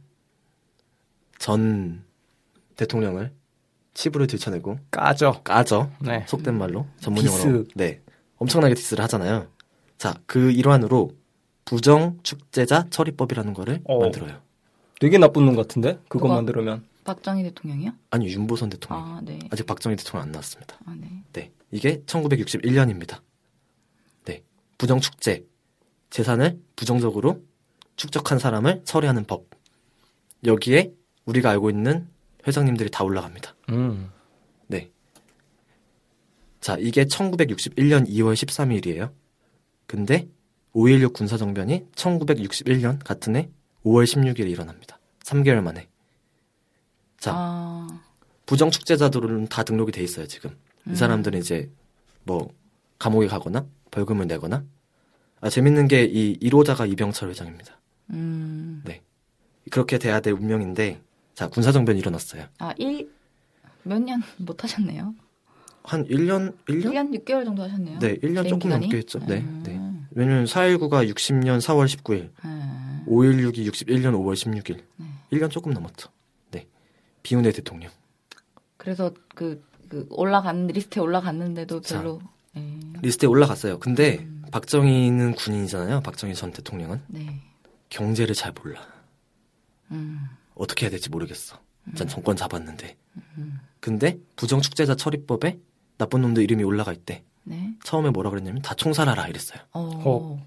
전 대통령을 치부를 들쳐내고 까죠. 까죠. 네. 속된 말로. 전문용어로. 디스. 네. 엄청나게 디스를 하잖아요. 자, 그 일환으로 부정 축제자 처리법이라는 거를 어. 만들어요. 되게 나쁜 놈 같은데? 그거 누가? 만들면. 박정희 대통령이요? 아니, 윤보선 대통령. 아, 네. 아직 박정희 대통령 안 나왔습니다. 아, 네. 네. 이게 천구백육십일 년입니다. 네. 부정 축제. 재산을 부정적으로 축적한 사람을 처리하는 법. 여기에 우리가 알고 있는 회장님들이 다 올라갑니다. 음. 네. 자, 이게 천구백육십일 년 이월 십삼일이에요. 근데 오일육 군사정변이 천구백육십일 년 같은 해 오월 십육일에 일어납니다. 삼 개월 만에. 자, 아, 부정 축제자들은 다 등록이 돼 있어요, 지금. 이 사람들은 이제 뭐 감옥에 가거나 벌금을 내거나. 아, 재밌는 게 이 일 호자가 이병철 회장입니다. 음. 네. 그렇게 돼야 될 운명인데, 자, 군사정변이 일어났어요. 아, 일, 몇 년 못 하셨네요? 한 일 년, 일 년? 일 년 육 개월 정도 하셨네요? 네, 일 년 재임 조금 기간이? 넘게 했죠. 네, 음. 네. 왜냐면 사일구가 육십 년 사월 십구일, 음. 오일육이 육십일 년 오월 십육일. 네. 일 년 조금 넘었죠. 네. 비운의 대통령. 그래서 그, 그 올라간 리스트에 올라갔는데도 별로. 네. 리스트에 올라갔어요. 근데 음. 박정희는 군인이잖아요. 박정희 전 대통령은. 네. 경제를 잘 몰라. 음. 어떻게 해야 될지 모르겠어. 전 정권 잡았는데. 근데 부정축제자 처리법에 나쁜 놈들 이름이 올라가 있대. 네. 처음에 뭐라 그랬냐면 다 총살하라 이랬어요. 어. 어.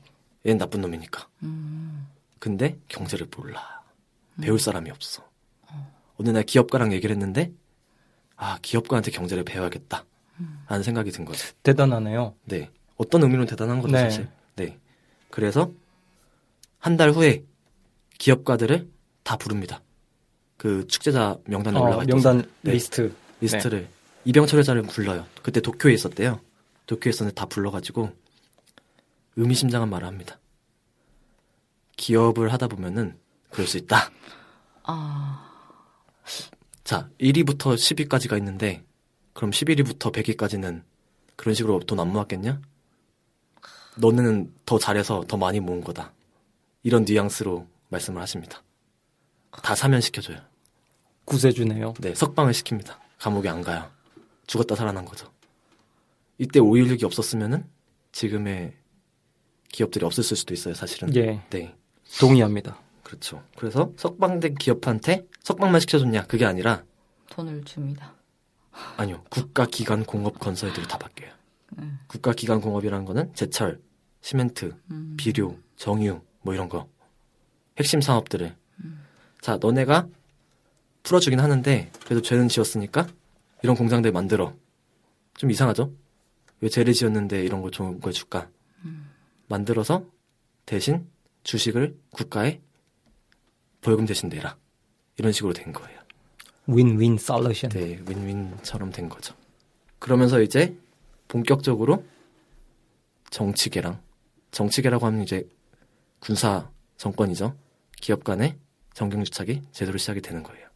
얘는 나쁜 놈이니까. 음. 근데 경제를 몰라. 배울 사람이 없어. 어느 날 기업가랑 얘기를 했는데 아 기업가한테 경제를 배워야겠다 라는 생각이 든 거죠. 대단하네요. 네. 어떤 의미로는 대단한 거죠, 네. 사실. 네. 그래서 한 달 후에 기업가들을 다 부릅니다. 그 축제자 명단에 어, 올라가 있던 명단 네. 리스트. 리스트를 네. 이병철 회장을 불러요. 그때 도쿄에 있었대요. 도쿄에 있었는데 다 불러가지고 의미심장한 말을 합니다. 기업을 하다 보면은 그럴 수 있다. 아. 자, 일 위부터 십 위까지가 있는데 그럼 십일 위부터 백 위까지는 그런 식으로 돈 안 모았겠냐? 너는 더 잘해서 더 많이 모은 거다. 이런 뉘앙스로 말씀을 하십니다. 다 사면시켜줘요. 구세주네요. 네, 석방을 시킵니다. 감옥에 안 가요. 죽었다 살아난 거죠. 이때 오일육이 없었으면은 지금의 기업들이 없었을 수도 있어요, 사실은. 예. 네. 동의합니다. 그렇죠. 그래서 석방된 기업한테 석방만 시켜줬냐? 그게 아니라 돈을 줍니다. 아니요. 국가기관 공업 건설들이 다 바뀌어요. 음. 국가기관 공업이라는 거는 제철, 시멘트, 음. 비료, 정유 뭐 이런 거. 핵심 사업들을. 음. 자, 너네가 풀어주긴 하는데 그래도 죄는 지었으니까 이런 공장들 만들어. 좀 이상하죠? 왜 죄를 지었는데 이런 걸 좋은 걸 줄까? 음. 만들어서 대신 주식을 국가에 벌금 대신 내라. 이런 식으로 된 거예요. 윈윈 솔루션. 네, 윈윈처럼 된 거죠. 그러면서 이제 본격적으로 정치계랑 정치계라고 하면 이제 군사 정권이죠. 기업 간의 정경유착이 제대로 시작이 되는 거예요.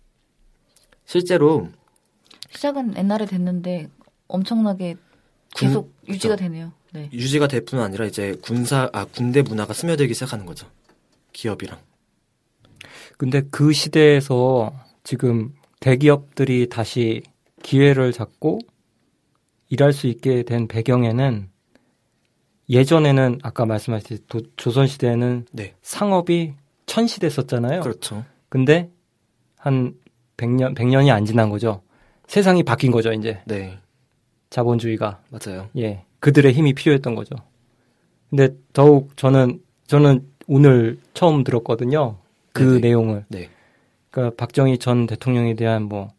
실제로 시작은 옛날에 됐는데 엄청나게 계속 군, 유지가 그렇죠. 되네요. 네. 유지가 될 뿐 아니라 이제 군사 아 군대 문화가 스며들기 시작하는 거죠. 기업이랑. 근데 그 시대에서 지금 대기업들이 다시 기회를 잡고 일할 수 있게 된 배경에는 예전에는 아까 말씀하셨듯이 도, 조선시대에는 네. 상업이 천시됐었잖아요. 그렇죠. 근데 한 백 년, 백 년이 안 지난 거죠. 세상이 바뀐 거죠, 이제. 네. 자본주의가. 맞아요. 예. 그들의 힘이 필요했던 거죠. 근데 더욱 저는, 저는 오늘 처음 들었거든요. 그 네네. 내용을. 네. 그러니까 박정희 전 대통령에 대한 뭐,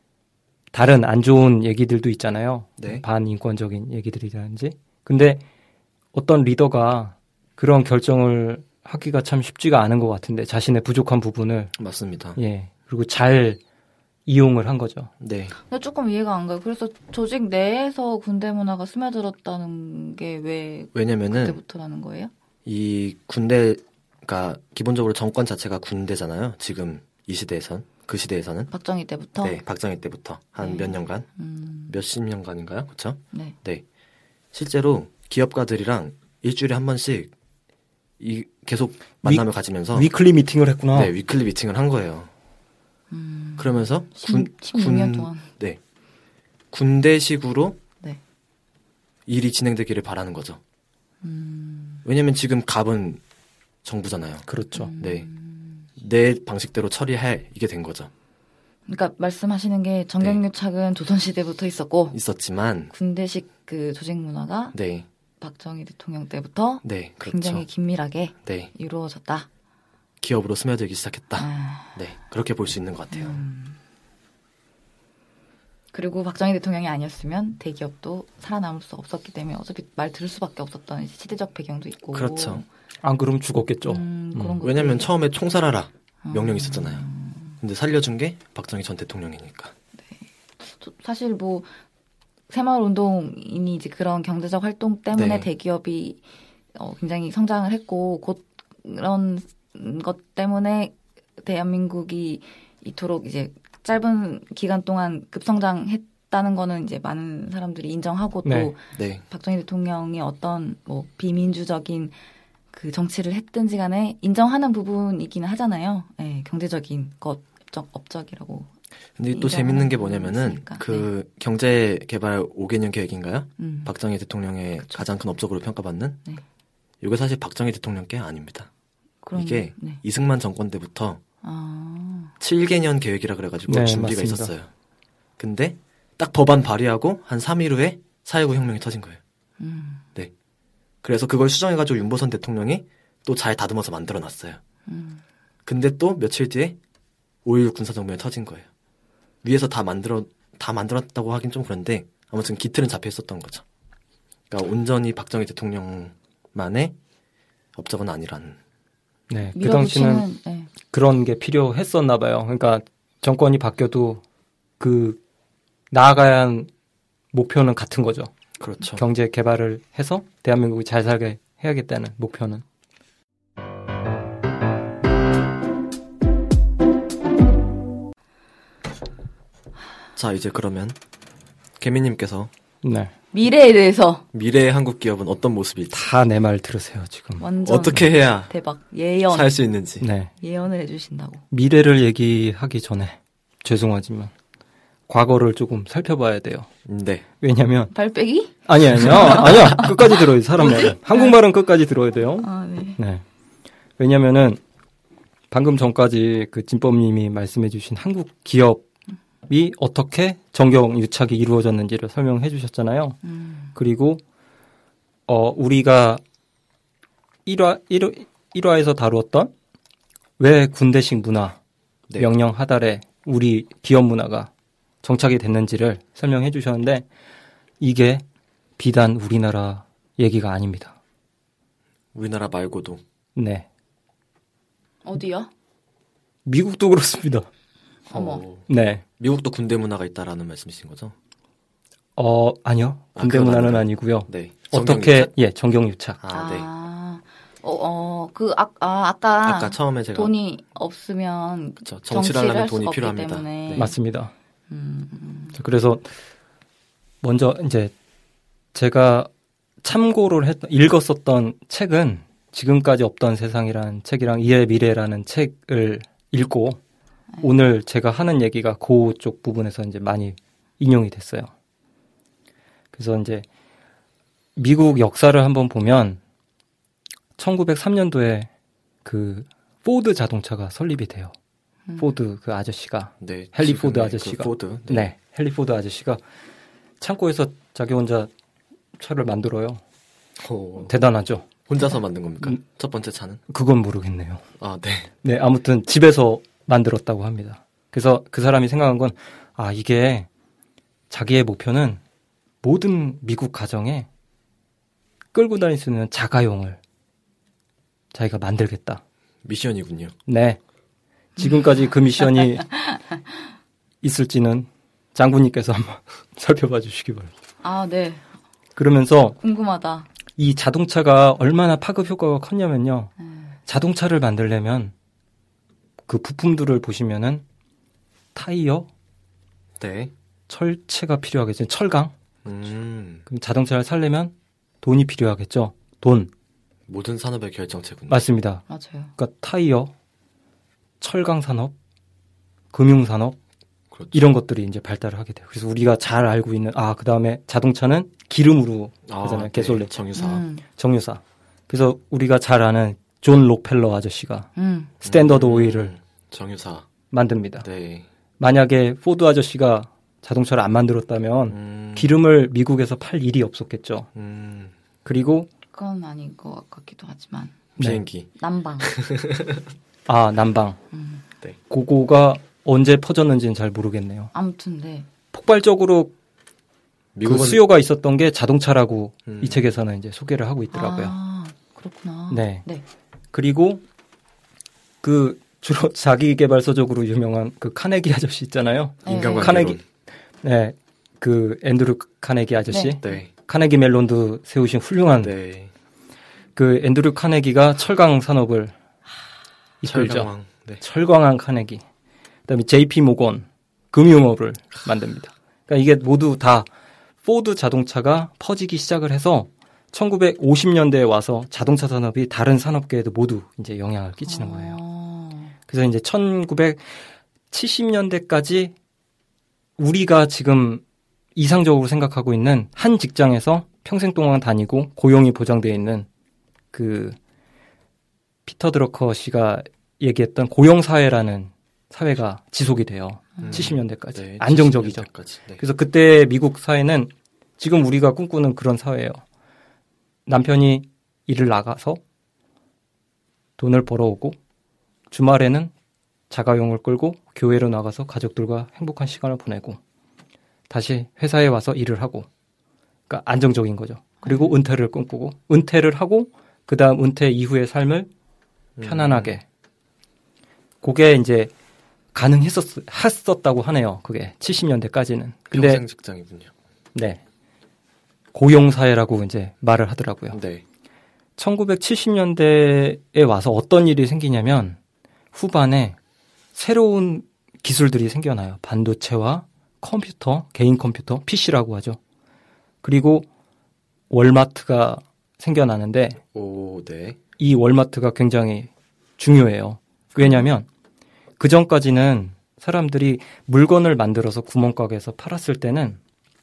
다른 안 좋은 얘기들도 있잖아요. 네. 반인권적인 얘기들이라든지. 근데 어떤 리더가 그런 결정을 하기가 참 쉽지가 않은 것 같은데, 자신의 부족한 부분을. 맞습니다. 예. 그리고 잘 이용을 한 거죠. 네. 근데 조금 이해가 안 가요. 그래서 조직 내에서 군대 문화가 스며들었다는 게 왜 왜냐면은 그때부터라는 거예요? 이 군대가 기본적으로 정권 자체가 군대잖아요. 지금 이 시대에선 그 시대에서는 박정희 때부터? 네, 박정희 때부터 한 몇 네. 년간 음. 몇십 년간인가요? 그렇죠? 네. 네. 실제로 기업가들이랑 일주일에 한 번씩 이 계속 만남을 위, 가지면서 위클리 미팅을 했구나. 네, 위클리 미팅을 한 거예요. 음. 그러면서 군, 십육 년 군, 동안. 네. 군대식으로 네. 일이 진행되기를 바라는 거죠. 음. 왜냐면 지금 갑은 정부잖아요. 그렇죠. 음. 네. 내 방식대로 처리해 이게 된 거죠. 그러니까 말씀하시는 게 정경유착은 조선시대부터 있었고 있었지만 군대식 그 조직 문화가 네. 박정희 대통령 때부터 네, 그렇죠. 굉장히 긴밀하게 네. 이루어졌다. 기업으로 스며들기 시작했다. 아. 네. 그렇게 볼 수 있는 것 같아요. 음. 그리고 박정희 대통령이 아니었으면 대기업도 살아남을 수 없었기 때문에 어차피 말 들을 수밖에 없었던 시대적 배경도 있고. 그렇죠. 안 그러면 죽었겠죠. 음, 그런 음. 것도 왜냐면 있고. 처음에 총살하라 음. 명령이 있었잖아요. 근데 살려준 게 박정희 전 대통령이니까. 저- 사실 뭐 새마을 운동이니 이제 그런 경제적 활동 때문에 네. 대기업이 어, 굉장히 성장을 했고 곧 그런 것 때문에 대한민국이 이토록 이제 짧은 기간 동안 급성장했다는 거는 이제 많은 사람들이 인정하고 또 네. 네. 박정희 대통령이 어떤 뭐 비민주적인 그 정치를 했든지 간에 인정하는 부분이기는 하잖아요. 네, 경제적인 것, 업적, 업적이라고. 근데 또 인정하는 재밌는 게 부분이 뭐냐면은 있으니까. 그 경제 개발 오 개년 계획인가요? 음. 박정희 대통령의 그쵸. 가장 큰 업적으로 평가받는 네. 이게 사실 박정희 대통령 게 아닙니다. 그럼, 이게 네. 이승만 정권 때부터 아, 칠 개년 계획이라 그래가지고 네, 준비가 맞습니다. 있었어요. 근데 딱 법안 발의하고 한 삼 일 후에 사일구 혁명이 터진 거예요. 음. 그래서 그걸 수정해가지고 윤보선 대통령이 또 잘 다듬어서 만들어놨어요. 음. 근데 또 며칠 뒤에 오일육 군사정변이 터진 거예요. 위에서 다 만들어 다 만들었다고 하긴 좀 그런데 아무튼 기틀은 잡혀 있었던 거죠. 그러니까 온전히 박정희 대통령만의 업적은 아니라는. 네, 그 당시는 네. 그런 게 필요했었나 봐요. 그러니까 정권이 바뀌어도 그 나아가야 한 목표는 같은 거죠. 그렇죠. 경제 개발을 해서 대한민국이 잘 살게 해야겠다는 목표는. 자, 이제 그러면 개미님께서 네. 미래에 대해서 미래의 한국 기업은 어떤 모습일지 다 내 말 들으세요, 지금. 완전 어떻게 해야 대박 예언 살 수 있는지. 네. 예언을 해주신다고. 미래를 얘기하기 전에 죄송하지만 과거를 조금 살펴봐야 돼요. 네. 왜냐면 발빼기? 아니 아니요. 아니야. 끝까지 들어요. 사람 말은. 한국말은 끝까지 들어야 돼요. 아 네. 네. 왜냐면은 방금 전까지 그 진법님이 말씀해 주신 한국 기업이 어떻게 정경 유착이 이루어졌는지를 설명해 주셨잖아요. 음. 그리고 어 우리가 일 화 일 화에서 다루었던 왜 군대식 문화, 네. 명령 하달에 우리 기업 문화가 정착이 됐는지를 설명해 주셨는데 이게 비단 우리나라 얘기가 아닙니다. 우리나라 말고도. 네. 어디요? 미국도 그렇습니다. 어머. 어, 네. 미국도 군대 문화가 있다라는 말씀이신 거죠? 어, 아니요. 아, 군대 그건 문화는 아니고. 아니고요. 네. 어떻게, 정경유착? 예, 정경유착. 아, 네. 아, 어, 어, 그, 아, 아, 아까, 아까 처음에 제가 돈이 없으면 그쵸, 정치를 정치를 하려면 할 돈이 수가 없기 필요합니다. 때문에. 네. 맞습니다. 음, 음. 그래서 먼저 이제 제가 참고를 했, 읽었었던 책은 지금까지 없던 세상이라는 책이랑 이해 미래라는 책을 읽고 네. 오늘 제가 하는 얘기가 그쪽 부분에서 이제 많이 인용이 됐어요. 그래서 이제 미국 역사를 한번 보면 천구백삼 년도에 그 포드 자동차가 설립이 돼요. 음. 포드 그 아저씨가 네. 헨리 포드 지금의 아저씨가. 그 포드. 네. 헨리 포드 아저씨가 창고에서 자기 혼자 차를 만들어요. 오, 대단하죠. 혼자서 만든 겁니까? 음. 첫 번째 차는? 그건 모르겠네요. 아, 네. 네, 아무튼 집에서 만들었다고 합니다. 그래서 그 사람이 생각한 건, 아, 이게 자기의 목표는 모든 미국 가정에 끌고 다닐 수 있는 자가용을 자기가 만들겠다. 미션이군요. 네. 지금까지 그 미션이 있을지는 장군님께서 한번 살펴봐 주시기 바랍니다. 아, 네. 그러면서 궁금하다. 이 자동차가 얼마나 파급 효과가 컸냐면요. 음. 자동차를 만들려면 그 부품들을 보시면은 타이어, 네. 철체가 필요하겠죠. 철강. 음, 그럼 자동차를 살려면 돈이 필요하겠죠. 돈. 모든 산업의 결정체군요. 맞습니다. 맞아요. 그러니까 타이어, 철강 산업, 금융 산업 그렇죠. 이런 것들이 이제 발달을 하게 돼요. 그래서 우리가 잘 알고 있는 아, 그다음에 자동차는 기름으로 아, 하잖아요. 네. 개솔린, 정유사. 음. 정유사. 그래서 우리가 잘 아는 존 록펠러 아저씨가 음. 스탠더드 음, 오일을 정유사. 만듭니다. 네. 만약에 포드 아저씨가 자동차를 안 만들었다면 음, 기름을 미국에서 팔 일이 없었겠죠. 음, 그리고 그건 아닌 것 같기도 하지만. 비행기. 난방. 아, 난방. 음. 네. 그거가 언제 퍼졌는지는 잘 모르겠네요. 아무튼, 네. 폭발적으로 미국은 그 수요가 있었던 게 자동차라고 음. 이 책에서는 이제 소개를 하고 있더라고요. 아, 그렇구나. 네. 네. 그리고 그 주로 자기 개발서적으로 유명한 그 카네기 아저씨 있잖아요. 네. 인간관계론. 카네기. 네. 그 앤드루 카네기 아저씨. 네. 네. 카네기 멜론도 세우신 훌륭한 네. 그 앤드루 카네기가 철강 산업을 이끌죠. 철강왕. 네. 철광한 카네기. 그다음에 제이피 모건 금융업을 만듭니다. 그러니까 이게 모두 다 포드 자동차가 퍼지기 시작을 해서 천구백오십 년대에 와서 자동차 산업이 다른 산업계에도 모두 이제 영향을 끼치는 거예요. 어. 그래서 이제 천구백칠십 년대까지 우리가 지금 이상적으로 생각하고 있는 한 직장에서 평생 동안 다니고 고용이 보장되어 있는 그 피터 드러커 씨가 얘기했던 고용사회라는 사회가 지속이 돼요. 음. 칠십 년대까지. 네, 안정적이죠. 칠십 년대까지. 네. 그래서 그때 미국 사회는 지금 우리가 꿈꾸는 그런 사회예요. 남편이 일을 나가서 돈을 벌어오고 주말에는 자가용을 끌고 교회로 나가서 가족들과 행복한 시간을 보내고 다시 회사에 와서 일을 하고 그러니까 안정적인 거죠. 그리고 은퇴를 꿈꾸고 은퇴를 하고 그 다음 은퇴 이후의 삶을 편안하게 음. 그게 이제 가능했었, 했었다고 하네요. 그게 칠십 년대까지는. 근데 평생 직장이군요. 네. 고용사회라고 이제 말을 하더라고요. 네. 천구백칠십 년대에 와서 어떤 일이 생기냐면 후반에 새로운 기술들이 생겨나요. 반도체와 컴퓨터, 개인 컴퓨터, 피씨라고 하죠. 그리고 월마트가 생겨나는데 오, 네. 이 월마트가 굉장히 중요해요. 왜냐하면 그 전까지는 사람들이 물건을 만들어서 구멍가게에서 팔았을 때는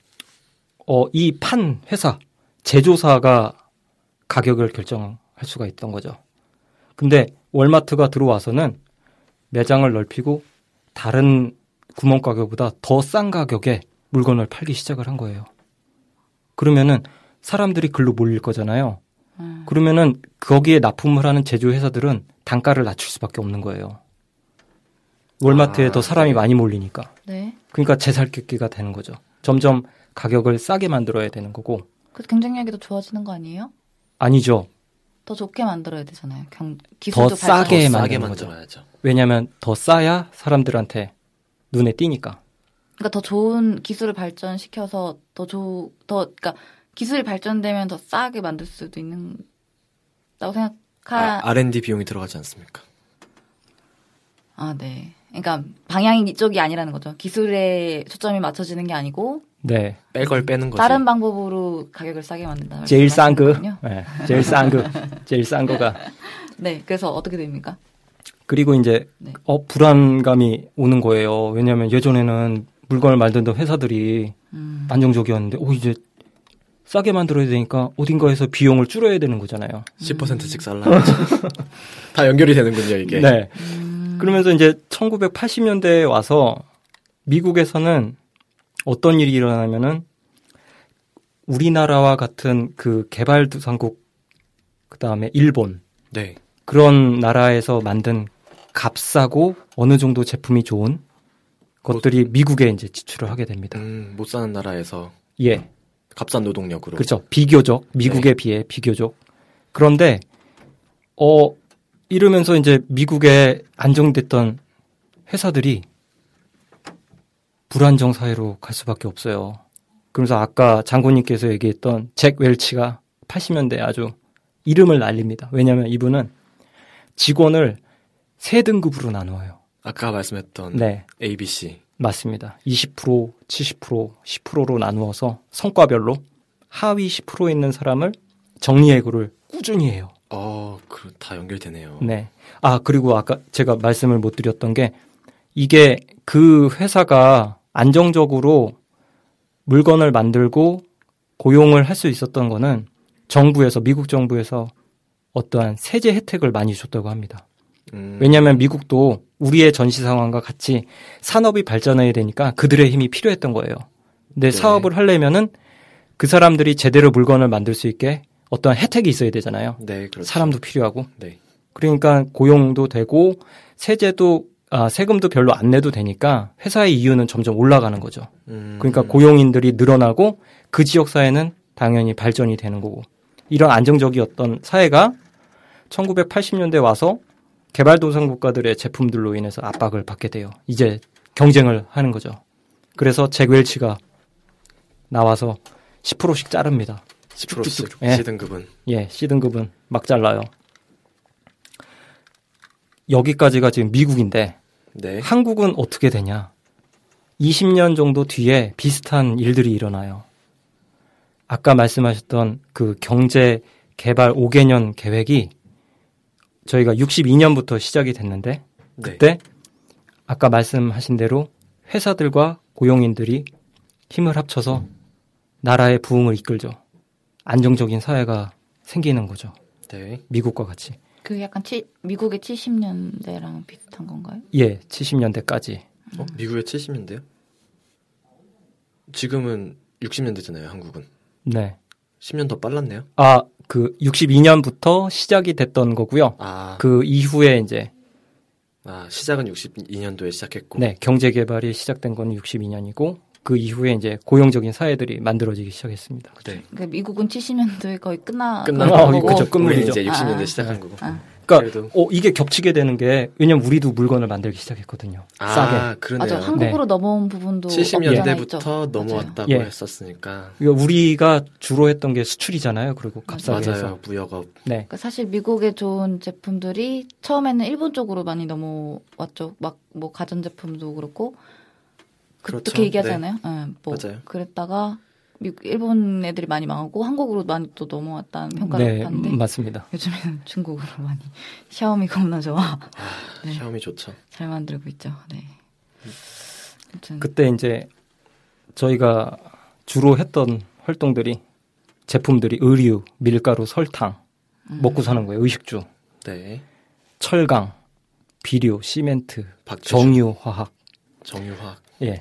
어, 이 판 회사, 제조사가 가격을 결정할 수가 있던 거죠. 근데 월마트가 들어와서는 매장을 넓히고 다른 구멍가게보다 더 싼 가격에 물건을 팔기 시작을 한 거예요. 그러면은 사람들이 글로 몰릴 거잖아요. 음. 그러면은 거기에 납품을 하는 제조회사들은 단가를 낮출 수밖에 없는 거예요. 월마트에 아, 더 사람이 네. 많이 몰리니까. 네. 그러니까 제살객기가 되는 거죠. 점점 가격을 싸게 만들어야 되는 거고. 그래서 경쟁력이 더 좋아지는 거 아니에요? 아니죠. 더 좋게 만들어야 되잖아요. 경, 기술도 더 싸게 더 만드는 거죠. 왜냐하면 더 싸야 사람들한테 눈에 띄니까. 그러니까 더 좋은 기술을 발전시켜서 더 조, 더 그러니까 기술이 발전되면 더 싸게 만들 수도 있는다고 생각하. 아, 알앤디 비용이 들어가지 않습니까? 아, 네. 그러니까 방향이 이쪽이 아니라는 거죠. 기술에 초점이 맞춰지는 게 아니고. 네. 뺄 걸 빼는 거죠. 다른 방법으로 가격을 싸게 만든다. 제일 싼 거. 네. 제일 싼 거. 제일 싼 거가. 네. 그래서 어떻게 됩니까? 그리고 이제 네. 어 불안감이 오는 거예요. 왜냐하면 예전에는 물건을 만들던 회사들이 음. 안정적이었는데 오 이제 싸게 만들어야 되니까 어딘가에서 비용을 줄여야 되는 거잖아요. 십 퍼센트씩 살라야죠. 다 연결이 되는군요, 이게. 네. 음. 그러면서 이제 천구백팔십 년대에 와서 미국에서는 어떤 일이 일어나냐면은 우리나라와 같은 그 개발도상국 그다음에 일본 네. 그런 나라에서 만든 값싸고 어느 정도 제품이 좋은 것들이 못, 미국에 이제 지출을 하게 됩니다. 음, 못 사는 나라에서 예. 값싼 노동력으로. 그렇죠. 비교적 미국에 네. 비해 비교적. 그런데 어 이러면서 이제 미국에 안정됐던 회사들이 불안정 사회로 갈 수밖에 없어요. 그래서 아까 장군님께서 얘기했던 잭 웰치가 팔십 년대에 아주 이름을 날립니다. 왜냐하면 이분은 직원을 세 등급으로 나누어요. 아까 말씀했던 네. A, B, C. 맞습니다. 이십 퍼센트, 칠십 퍼센트, 십 퍼센트로 나누어서 성과별로 하위 십 퍼센트 있는 사람을 정리해고를 꾸준히 해요. 어, 그 다 연결되네요. 네. 아, 그리고 아까 제가 말씀을 못 드렸던 게 이게 그 회사가 안정적으로 물건을 만들고 고용을 할 수 있었던 거는 정부에서, 미국 정부에서 어떠한 세제 혜택을 많이 줬다고 합니다. 음. 왜냐하면 미국도 우리의 전시 상황과 같이 산업이 발전해야 되니까 그들의 힘이 필요했던 거예요. 근데 네. 사업을 하려면은 그 사람들이 제대로 물건을 만들 수 있게 어떤 혜택이 있어야 되잖아요. 네, 그렇죠. 사람도 필요하고. 네. 그러니까 고용도 되고 세제도 아, 세금도 별로 안 내도 되니까 회사의 이윤은 점점 올라가는 거죠. 음. 그러니까 고용인들이 늘어나고 그 지역 사회는 당연히 발전이 되는 거고. 이런 안정적이었던 사회가 천구백팔십 년대 와서 개발도상국가들의 제품들로 인해서 압박을 받게 돼요. 이제 경쟁을 하는 거죠. 그래서 잭 웰치가 나와서 십 퍼센트씩 자릅니다. 십 퍼센트씩 예. C등급은. 예, C등급은 막 잘라요. 여기까지가 지금 미국인데 네. 한국은 어떻게 되냐. 이십 년 정도 뒤에 비슷한 일들이 일어나요. 아까 말씀하셨던 그 경제 개발 오 개년 계획이 저희가 육십이 년부터 시작이 됐는데 그때 네. 아까 말씀하신 대로 회사들과 고용인들이 힘을 합쳐서 나라의 부흥을 이끌죠. 안정적인 사회가 생기는 거죠. 네. 미국과 같이. 그 약간 치, 미국의 칠십 년대랑 비슷한 건가요? 예, 칠십 년대까지. 어? 미국의 칠십 년대요? 지금은 육십 년대잖아요, 한국은. 네. 십 년 더 빨랐네요. 아, 그 육십이 년부터 시작이 됐던 거고요. 아, 그 이후에 이제 아, 시작은 육십이 년도에 시작했고. 네, 경제 개발이 시작된 건 육십이 년이고 그 이후에 이제 고용적인 사회들이 만들어지기 시작했습니다. 네. 그 미국은 칠십 년도에 거의 끝나 끝난 아, 거고. 그죠. 우리는 끝물이죠. 이제 육십 년대 아, 시작한 거고. 아. 그러니까 그래도- 어, 이게 겹치게 되는 게 왜냐면 우리도 물건을 만들기 시작했거든요. 아, 싸게. 그러네요. 맞아. 한국으로 넘어온 부분도 칠십 없지 않아 년대부터 있죠. 넘어왔다고 예. 했었으니까. 그러니까 우리가 주로 했던 게 수출이잖아요. 그리고 값싸게 해서. 맞아요. 무역업. 네. 그러니까 사실 미국에 좋은 제품들이 처음에는 일본 쪽으로 많이 넘어왔죠. 막 뭐 가전제품도 그렇고 그렇죠. 그렇게 얘기하지 네. 않아요? 네, 뭐 맞아요. 그랬다가 미국, 일본 애들이 많이 망하고 한국으로 많이 또 넘어왔다는 평가를 네, 받는데 맞습니다. 요즘에는 중국으로 많이 샤오미 겁나 좋아. 네. 샤오미 좋죠. 잘 만들고 있죠. 네. 아무튼 그때 이제 저희가 주로 했던 활동들이 제품들이 의류, 밀가루, 설탕 음. 먹고 사는 거예요. 의식주, 네. 철강, 비료, 시멘트, 박주주. 정유화학. 정유화학. 예.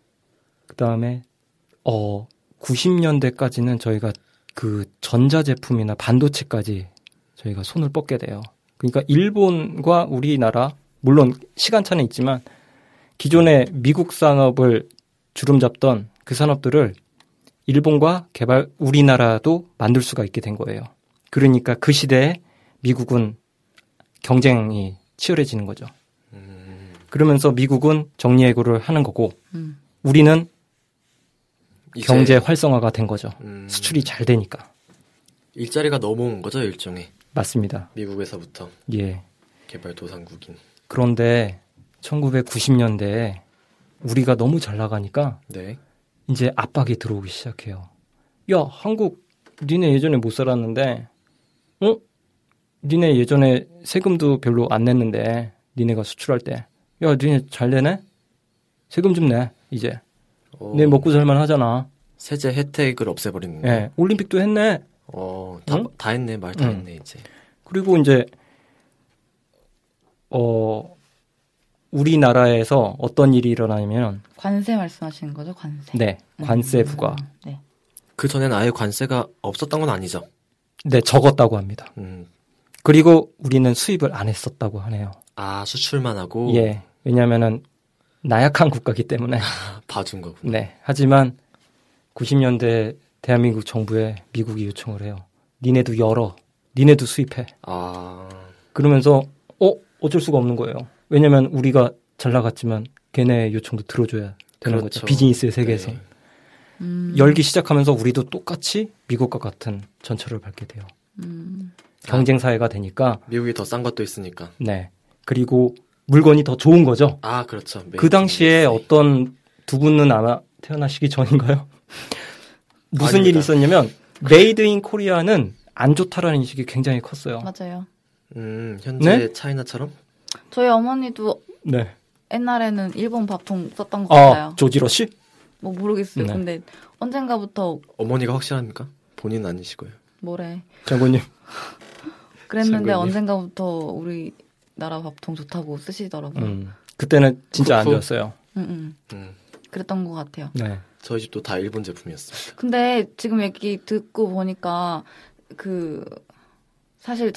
그다음에 어 구십 년대까지는 저희가 그 전자제품이나 반도체까지 저희가 손을 뻗게 돼요. 그러니까 일본과 우리나라 물론 시간차는 있지만 기존의 미국 산업을 주름잡던 그 산업들을 일본과 개발 우리나라도 만들 수가 있게 된 거예요. 그러니까 그 시대에 미국은 경쟁이 치열해지는 거죠. 음, 그러면서 미국은 정리해고를 하는 거고 음. 우리는 이제, 경제 활성화가 된 거죠. 음, 수출이 잘 되니까. 일자리가 넘어온 거죠, 일종의. 맞습니다. 미국에서부터 예. 개발도상국인. 그런데 천구백구십 년대에 우리가 너무 잘 나가니까 네. 이제 압박이 들어오기 시작해요. 야, 한국 니네 예전에 못 살았는데 어? 니네 예전에 세금도 별로 안 냈는데 니네가 수출할 때 야, 니네 잘 내네? 세금 좀 내, 이제. 어, 내 먹고 살만 하잖아. 세제 혜택을 없애버리는 거. 예. 올림픽도 했네. 어, 다, 응? 다 했네, 말 다 응. 했네, 이제. 그리고 이제 어 우리나라에서 어떤 일이 일어나냐면 관세 말씀하시는 거죠? 관세. 네, 관세 부과. 음, 네. 그 전에는 아예 관세가 없었던 건 아니죠. 네, 적었다고 합니다. 음, 그리고 우리는 수입을 안 했었다고 하네요. 아, 수출만 하고. 예. 왜냐면은 나약한 국가이기 때문에. 봐준 거구나. 네. 하지만 구십 년대 대한민국 정부에 미국이 요청을 해요. 니네도 열어. 니네도 수입해. 아, 그러면서 어 어쩔 수가 없는 거예요. 왜냐면 우리가 잘 나갔지만 걔네 요청도 들어줘야 되는 그렇죠. 거죠. 비즈니스의 세계에서. 네. 음, 열기 시작하면서 우리도 똑같이 미국과 같은 전철을 밟게 돼요. 음, 경쟁 사회가 되니까. 미국이 더 싼 것도 있으니까. 네. 그리고 물건이 더 좋은 거죠. 아, 그렇죠. 그 당시에 메이드 인 어떤 두 분은 아마 태어나시기 전인가요? 무슨 아닙니다. 일이 있었냐면 메이드 인 코리아는 안 좋다라는 인식이 굉장히 컸어요. 맞아요. 음, 현재 네? 차이나처럼? 저희 어머니도 네. 옛날에는 일본 밥통 썼던 것 같아요. 아, 조지러 씨? 뭐 모르겠어요. 네. 근데 언젠가부터 어머니가 확실합니까? 본인은 아니시고요. 뭐래. 장군님. 그랬는데 장군님. 언젠가부터 우리나라 밥통 좋다고 쓰시더라고요. 음, 음. 그때는 진짜 안 후. 좋았어요. 음. 음, 그랬던 것 같아요. 네. 저희 집도 다 일본 제품이었습니다. 근데 지금 얘기 듣고 보니까 그 사실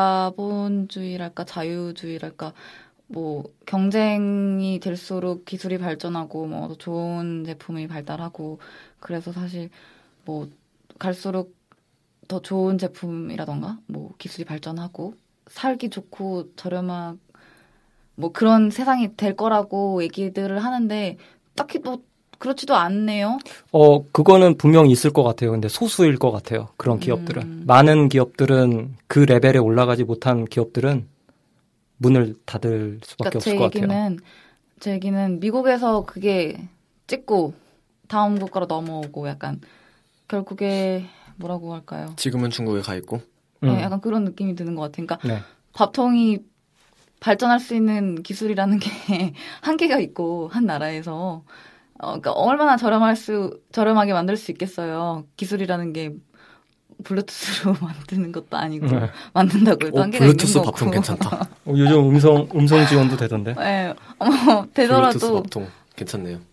자본주의랄까 자유주의랄까 뭐 경쟁이 될수록 기술이 발전하고 뭐 더 좋은 제품이 발달하고 그래서 사실 뭐 갈수록 더 좋은 제품이라던가 뭐 기술이 발전하고 살기 좋고 저렴한 뭐 그런 세상이 될 거라고 얘기들을 하는데 딱히 뭐 그렇지도 않네요. 어, 그거는 분명히 있을 것 같아요. 근데 소수일 것 같아요. 그런 기업들은. 음. 많은 기업들은 그 레벨에 올라가지 못한 기업들은 문을 닫을 수밖에 그러니까 없을 제 것 같아요. 얘기는 제 얘기는 미국에서 그게 찍고 다음 국가로 넘어오고 약간 결국에 뭐라고 할까요? 지금은 중국에 가 있고. 음. 네, 약간 그런 느낌이 드는 것 같아요. 그러니까 네. 밥통이 발전할 수 있는 기술이라는 게 한계가 있고 한 나라에서 어, 그러니까 얼마나 저렴할 수 저렴하게 만들 수 있겠어요. 기술이라는 게 블루투스로 만드는 것도 아니고 네. 만든다고 해도 오, 한계가 블루투스 있는 거고. 밥통 괜찮다. 어, 요즘 음성 음성 지원도 되던데. 네, 어머 되더라도 블루투스 밥통 괜찮네요.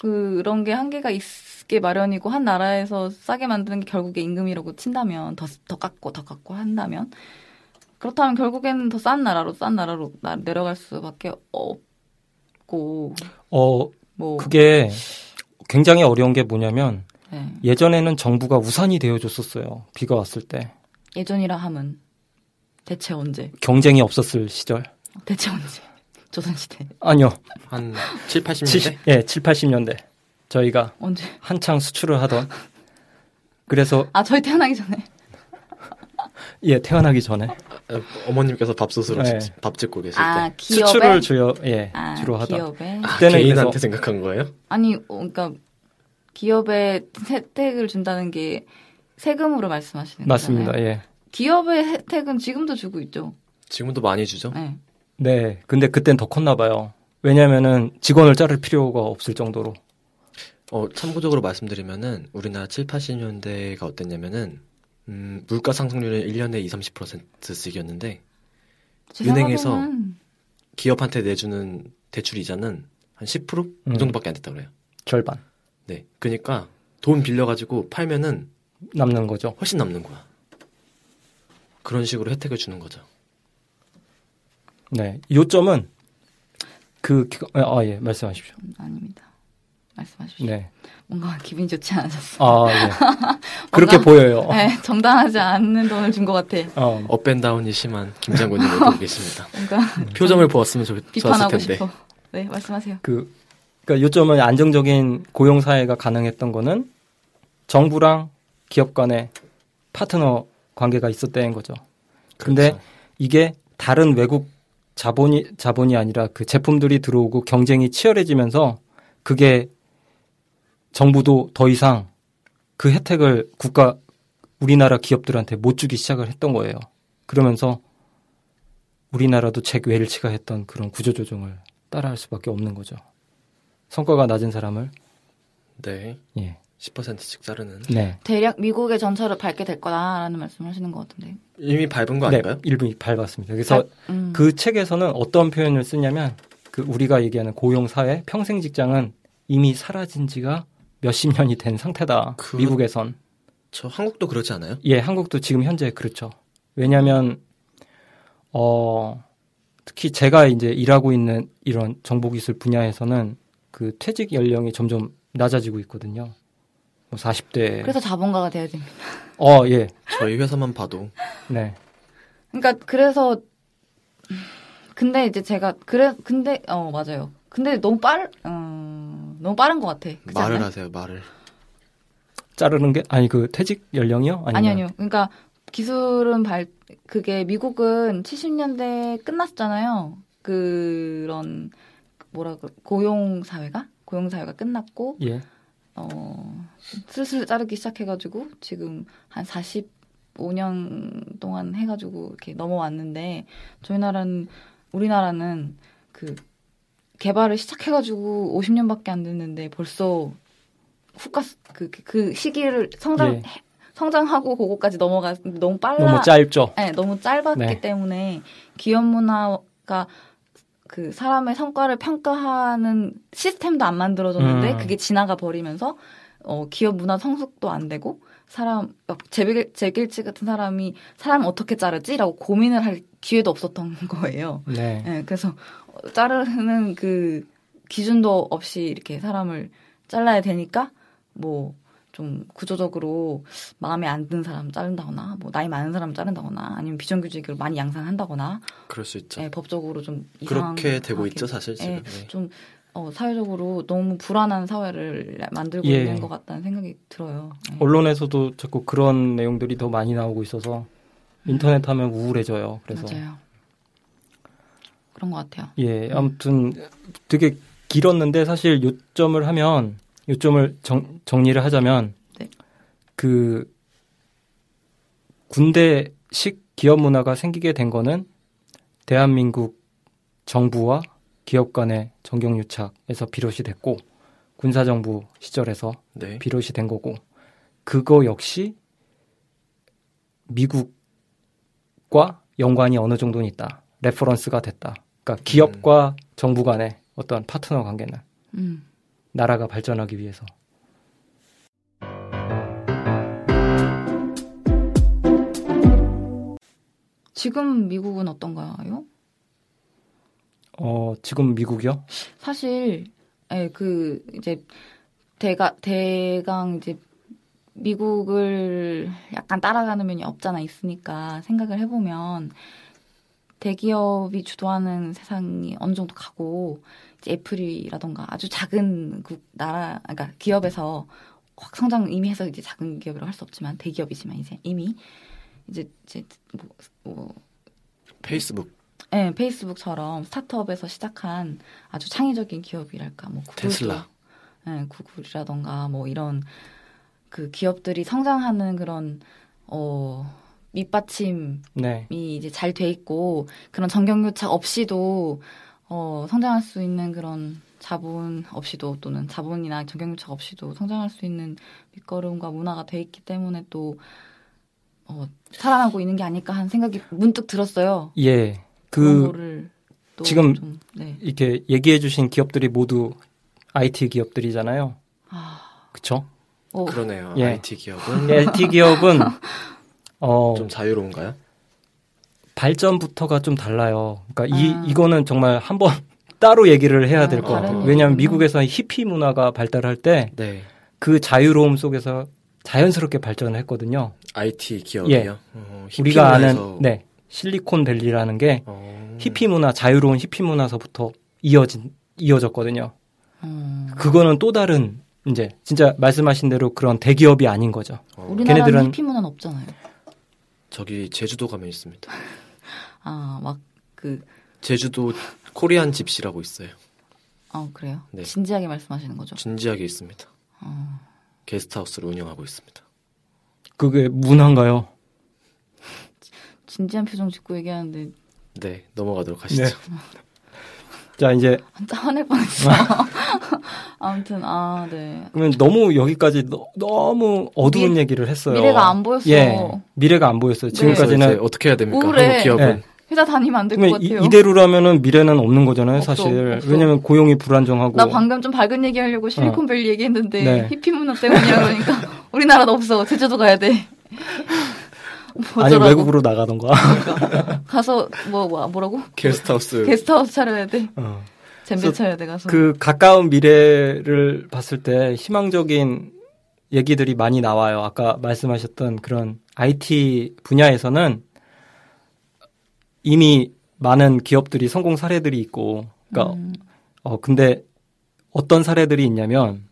그런 게 한계가 있게 마련이고 한 나라에서 싸게 만드는 게 결국에 임금이라고 친다면 더, 더 깎고 더 깎고 한다면 그렇다면 결국에는 더 싼 나라로 싼 나라로 나, 내려갈 수밖에 없고 어, 뭐 그게 굉장히 어려운 게 뭐냐면 네. 예전에는 정부가 우산이 되어줬었어요. 비가 왔을 때. 예전이라 함은 대체 언제? 경쟁이 없었을 시절. 대체 언제? 조선시대. 아니요. 한 칠, 팔십 년대? 칠십, 예, 칠, 팔십 년대. 저희가 언제? 한창 수출을 하던. 그래서 아, 저희 태어나기 전에. 예, 태어나기 전에. 어머님께서 밥솥으로 네. 집- 밥 짓고 계실 아, 때. 기업에? 수출을 주요, 예, 아, 주로 하던. 기업에? 아, 그때는 개인한테 그래서- 생각한 거예요? 아니, 어, 그러니까 기업에 혜택을 준다는 게 세금으로 말씀하시는 맞습니다. 거잖아요. 예. 기업의 혜택은 지금도 주고 있죠. 지금도 많이 주죠? 네. 네. 근데 그땐 더 컸나 봐요. 왜냐면은 직원을 자를 필요가 없을 정도로. 어, 참고적으로 말씀드리면은 우리나라 칠, 팔십 년대가 어땠냐면은 음, 물가 상승률은 일 년에 이, 삼십 퍼센트씩이었는데 제 은행에서 생각에는 기업한테 내주는 대출 이자는 한 십 퍼센트? 음. 이 정도밖에 안 됐다고 그래요. 절반. 네. 그러니까 돈 빌려가지고 팔면은 남는 거죠. 훨씬 남는 거야. 그런 식으로 혜택을 주는 거죠. 네. 요점은 그, 기- 아, 예, 말씀하십시오. 음, 아닙니다. 말씀하십시오. 네. 뭔가 기분이 좋지 않으셨어요. 아, 예. 그렇게 보여요. 네, 정당하지 않는 돈을 준 것 같아. 어, 업앤다운이 심한 김장군님을 보고 계십니다. 뭔가 표정을 보았으면 좋, 좋았을 비판하고 텐데. 싶어. 네, 말씀하세요. 그, 그러니까 요점은 안정적인 고용 사회가 가능했던 거는 정부랑 기업 간의 파트너 관계가 있었다는 거죠. 근데 그렇죠. 이게 다른 외국 자본이 자본이 아니라 그 제품들이 들어오고 경쟁이 치열해지면서 그게 정부도 더 이상 그 혜택을 국가 우리나라 기업들한테 못 주기 시작을 했던 거예요. 그러면서 우리나라도 잭웰치가 했던 그런 구조조정을 따라할 수밖에 없는 거죠. 성과가 낮은 사람을 네. 예, 십 퍼센트씩 자르는. 네, 대략 미국의 전철을 밟게 될 거다라는 말씀을 하시는 것 같은데. 이미 밟은 거 네, 아닌가요? 일부 밟았습니다. 그래서 음. 그 책에서는 어떤 표현을 쓰냐면 그 우리가 얘기하는 고용 사회 평생 직장은 이미 사라진 지가 몇십 년이 된 상태다. 그- 미국에선. 저 한국도 그렇지 않아요? 예, 한국도 지금 현재 그렇죠. 왜냐하면 어 특히 제가 이제 일하고 있는 이런 정보기술 분야에서는 그 퇴직 연령이 점점 낮아지고 있거든요. 뭐 사십 대. 그래서 자본가가 돼야 됩니다. 어, 예. 저희 회사만 봐도 네. 그러니까 그래서 근데 이제 제가 그래 근데 어 맞아요. 근데 너무 빠르 어, 너무 빠른 것 같아. 그렇지 말을 않아요? 하세요, 말을. 자르는 게 아니 그 퇴직 연령이요? 아니면 아니 아니요. 그러니까 기술은 발 그게 미국은 칠십 년대 끝났잖아요. 그런 뭐라 그 고용 사회가 고용 사회가 끝났고 예. 어 슬슬 자르기 시작해가지고 지금 한 사십오 년 동안 해가지고 이렇게 넘어왔는데 저희 나라는 우리나라는 그 개발을 시작해가지고 오십 년밖에 안 됐는데 벌써 후가 그, 그 시기를 성장 예. 성장하고 그거까지 넘어가 너무 빨라 너무 짧죠. 네, 너무 짧았기 네. 때문에 기업 문화가 그 사람의 성과를 평가하는 시스템도 안 만들어졌는데 음. 그게 지나가 버리면서 어, 기업 문화 성숙도 안 되고 사람 제길 제길치 같은 사람이 사람 어떻게 자르지라고 고민을 할 기회도 없었던 거예요. 네. 네, 그래서 자르는 그 기준도 없이 이렇게 사람을 잘라야 되니까 뭐 좀 구조적으로 마음에 안 드는 사람 자른다거나 뭐 나이 많은 사람 자른다거나 아니면 비정규직을 많이 양산한다거나 그럴 수 있죠. 네, 법적으로 좀 이상하게 그렇게 되고 있죠, 사실 지금. 네, 네. 좀 어, 사회적으로 너무 불안한 사회를 만들고 예. 있는 것 같다는 생각이 들어요. 네. 언론에서도 자꾸 그런 내용들이 더 많이 나오고 있어서 인터넷 하면 우울해져요. 그래서 맞아요. 그런 것 같아요. 예, 아무튼 되게 길었는데 사실 요점을 하면 요점을 정, 정리를 하자면 네. 그 군대식 기업 문화가 생기게 된 거는 대한민국 정부와 기업 간의 정경유착에서 비롯이 됐고 군사정부 시절에서 네. 비롯이 된 거고 그거 역시 미국과 연관이 어느 정도는 있다. 레퍼런스가 됐다. 그러니까 기업과 정부 간의 어떤 파트너 관계는. 음. 나라가 발전하기 위해서. 지금 미국은 어떤가요? 어, 지금 미국이요? 사실, 예, 그, 이제, 대가, 대강, 이제, 미국을 약간 따라가는 면이 없잖아 있으니까 생각을 해보면, 대기업이 주도하는 세상이 어느 정도 가고, 이제 애플이라던가 아주 작은 국, 나라, 그러니까 기업에서 확 성장 이미 해서 이제 작은 기업이라고 할 수 없지만, 대기업이지만 이제 이미, 이제, 이제, 뭐, 뭐 페이스북. 네, 페이스북처럼 스타트업에서 시작한 아주 창의적인 기업이랄까, 뭐 구글도, 테슬라. 네, 구글이라던가 뭐 이런 그 기업들이 성장하는 그런 어 밑받침이 네. 이제 잘 돼 있고 그런 정경유착 없이도 어 성장할 수 있는 그런 자본 없이도 또는 자본이나 정경유착 없이도 성장할 수 있는 밑거름과 문화가 돼 있기 때문에 또 어, 살아나고 있는 게 아닐까 하는 생각이 문득 들었어요. 예. 그런 그 거를 또 지금 좀, 네. 이렇게 얘기해 주신 기업들이 모두 아이티 기업들이잖아요. 아, 그쵸? 오, 그러네요. 예. 아이티 기업은 아이티 기업은 어, 좀 자유로운가요? 발전부터가 좀 달라요. 그러니까 이 아. 이거는 정말 한번 따로 얘기를 해야 될 아, 것 같아요. 다른 왜냐하면 얘기구나. 미국에서 히피 문화가 발달할 때 그 네. 자유로움 속에서 자연스럽게 발전을 했거든요. 아이티 기업이요? 예. 어, 우리가 아는 히피문화에서- 네 실리콘밸리라는 게 어, 히피 문화, 자유로운 히피 문화서부터 이어진 이어졌거든요. 음. 그거는 또 다른 이제 진짜 말씀하신 대로 그런 대기업이 아닌 거죠. 어, 우리나라는 걔네들은- 히피 문화는 없잖아요. 저기 제주도 가면 있습니다. 아, 막 그, 제주도 코리안 집시라고 있어요. 어, 그래요? 네. 진지하게 말씀하시는 거죠? 진지하게 있습니다. 어. 게스트하우스를 운영하고 있습니다. 그게 문화인가요? 진지한 표정 짓고 얘기하는데 네, 넘어가도록 하시죠. 네. 자 이제 진짜 화낼 뻔했어. 아무튼 아, 네. 그러면 너무 여기까지 너, 너무 어두운 미- 얘기를 했어요. 미래가 안 보였어. 예, 미래가 안 보였어요. 네. 그래서 이제 지금까지는 어떻게 해야 됩니까? 우울해. 한국 기업은 네. 회사 다니면 안 될 것 그러면 이, 같아요. 이대로라면은 미래는 없는 거잖아요, 없어, 사실. 없어. 왜냐면 고용이 불안정하고. 나 방금 좀 밝은 얘기하려고 실리콘밸리 얘기했는데 네. 히피 문화 때문이야 그러니까 우리나라도 없어. 제주도 가야 돼. 뭐 아니 어쩌라고. 외국으로 나가던가. 가서 뭐, 뭐 뭐라고? 게스트하우스 게스트하우스 차려야 돼. 어. 잼배 그래서 차려야 돼 가서. 그 가까운 미래를 봤을 때 희망적인 얘기들이 많이 나와요. 아까 말씀하셨던 그런 아이티 분야에서는 이미 많은 기업들이 성공 사례들이 있고, 그러니까 음. 어 근데 어떤 사례들이 있냐면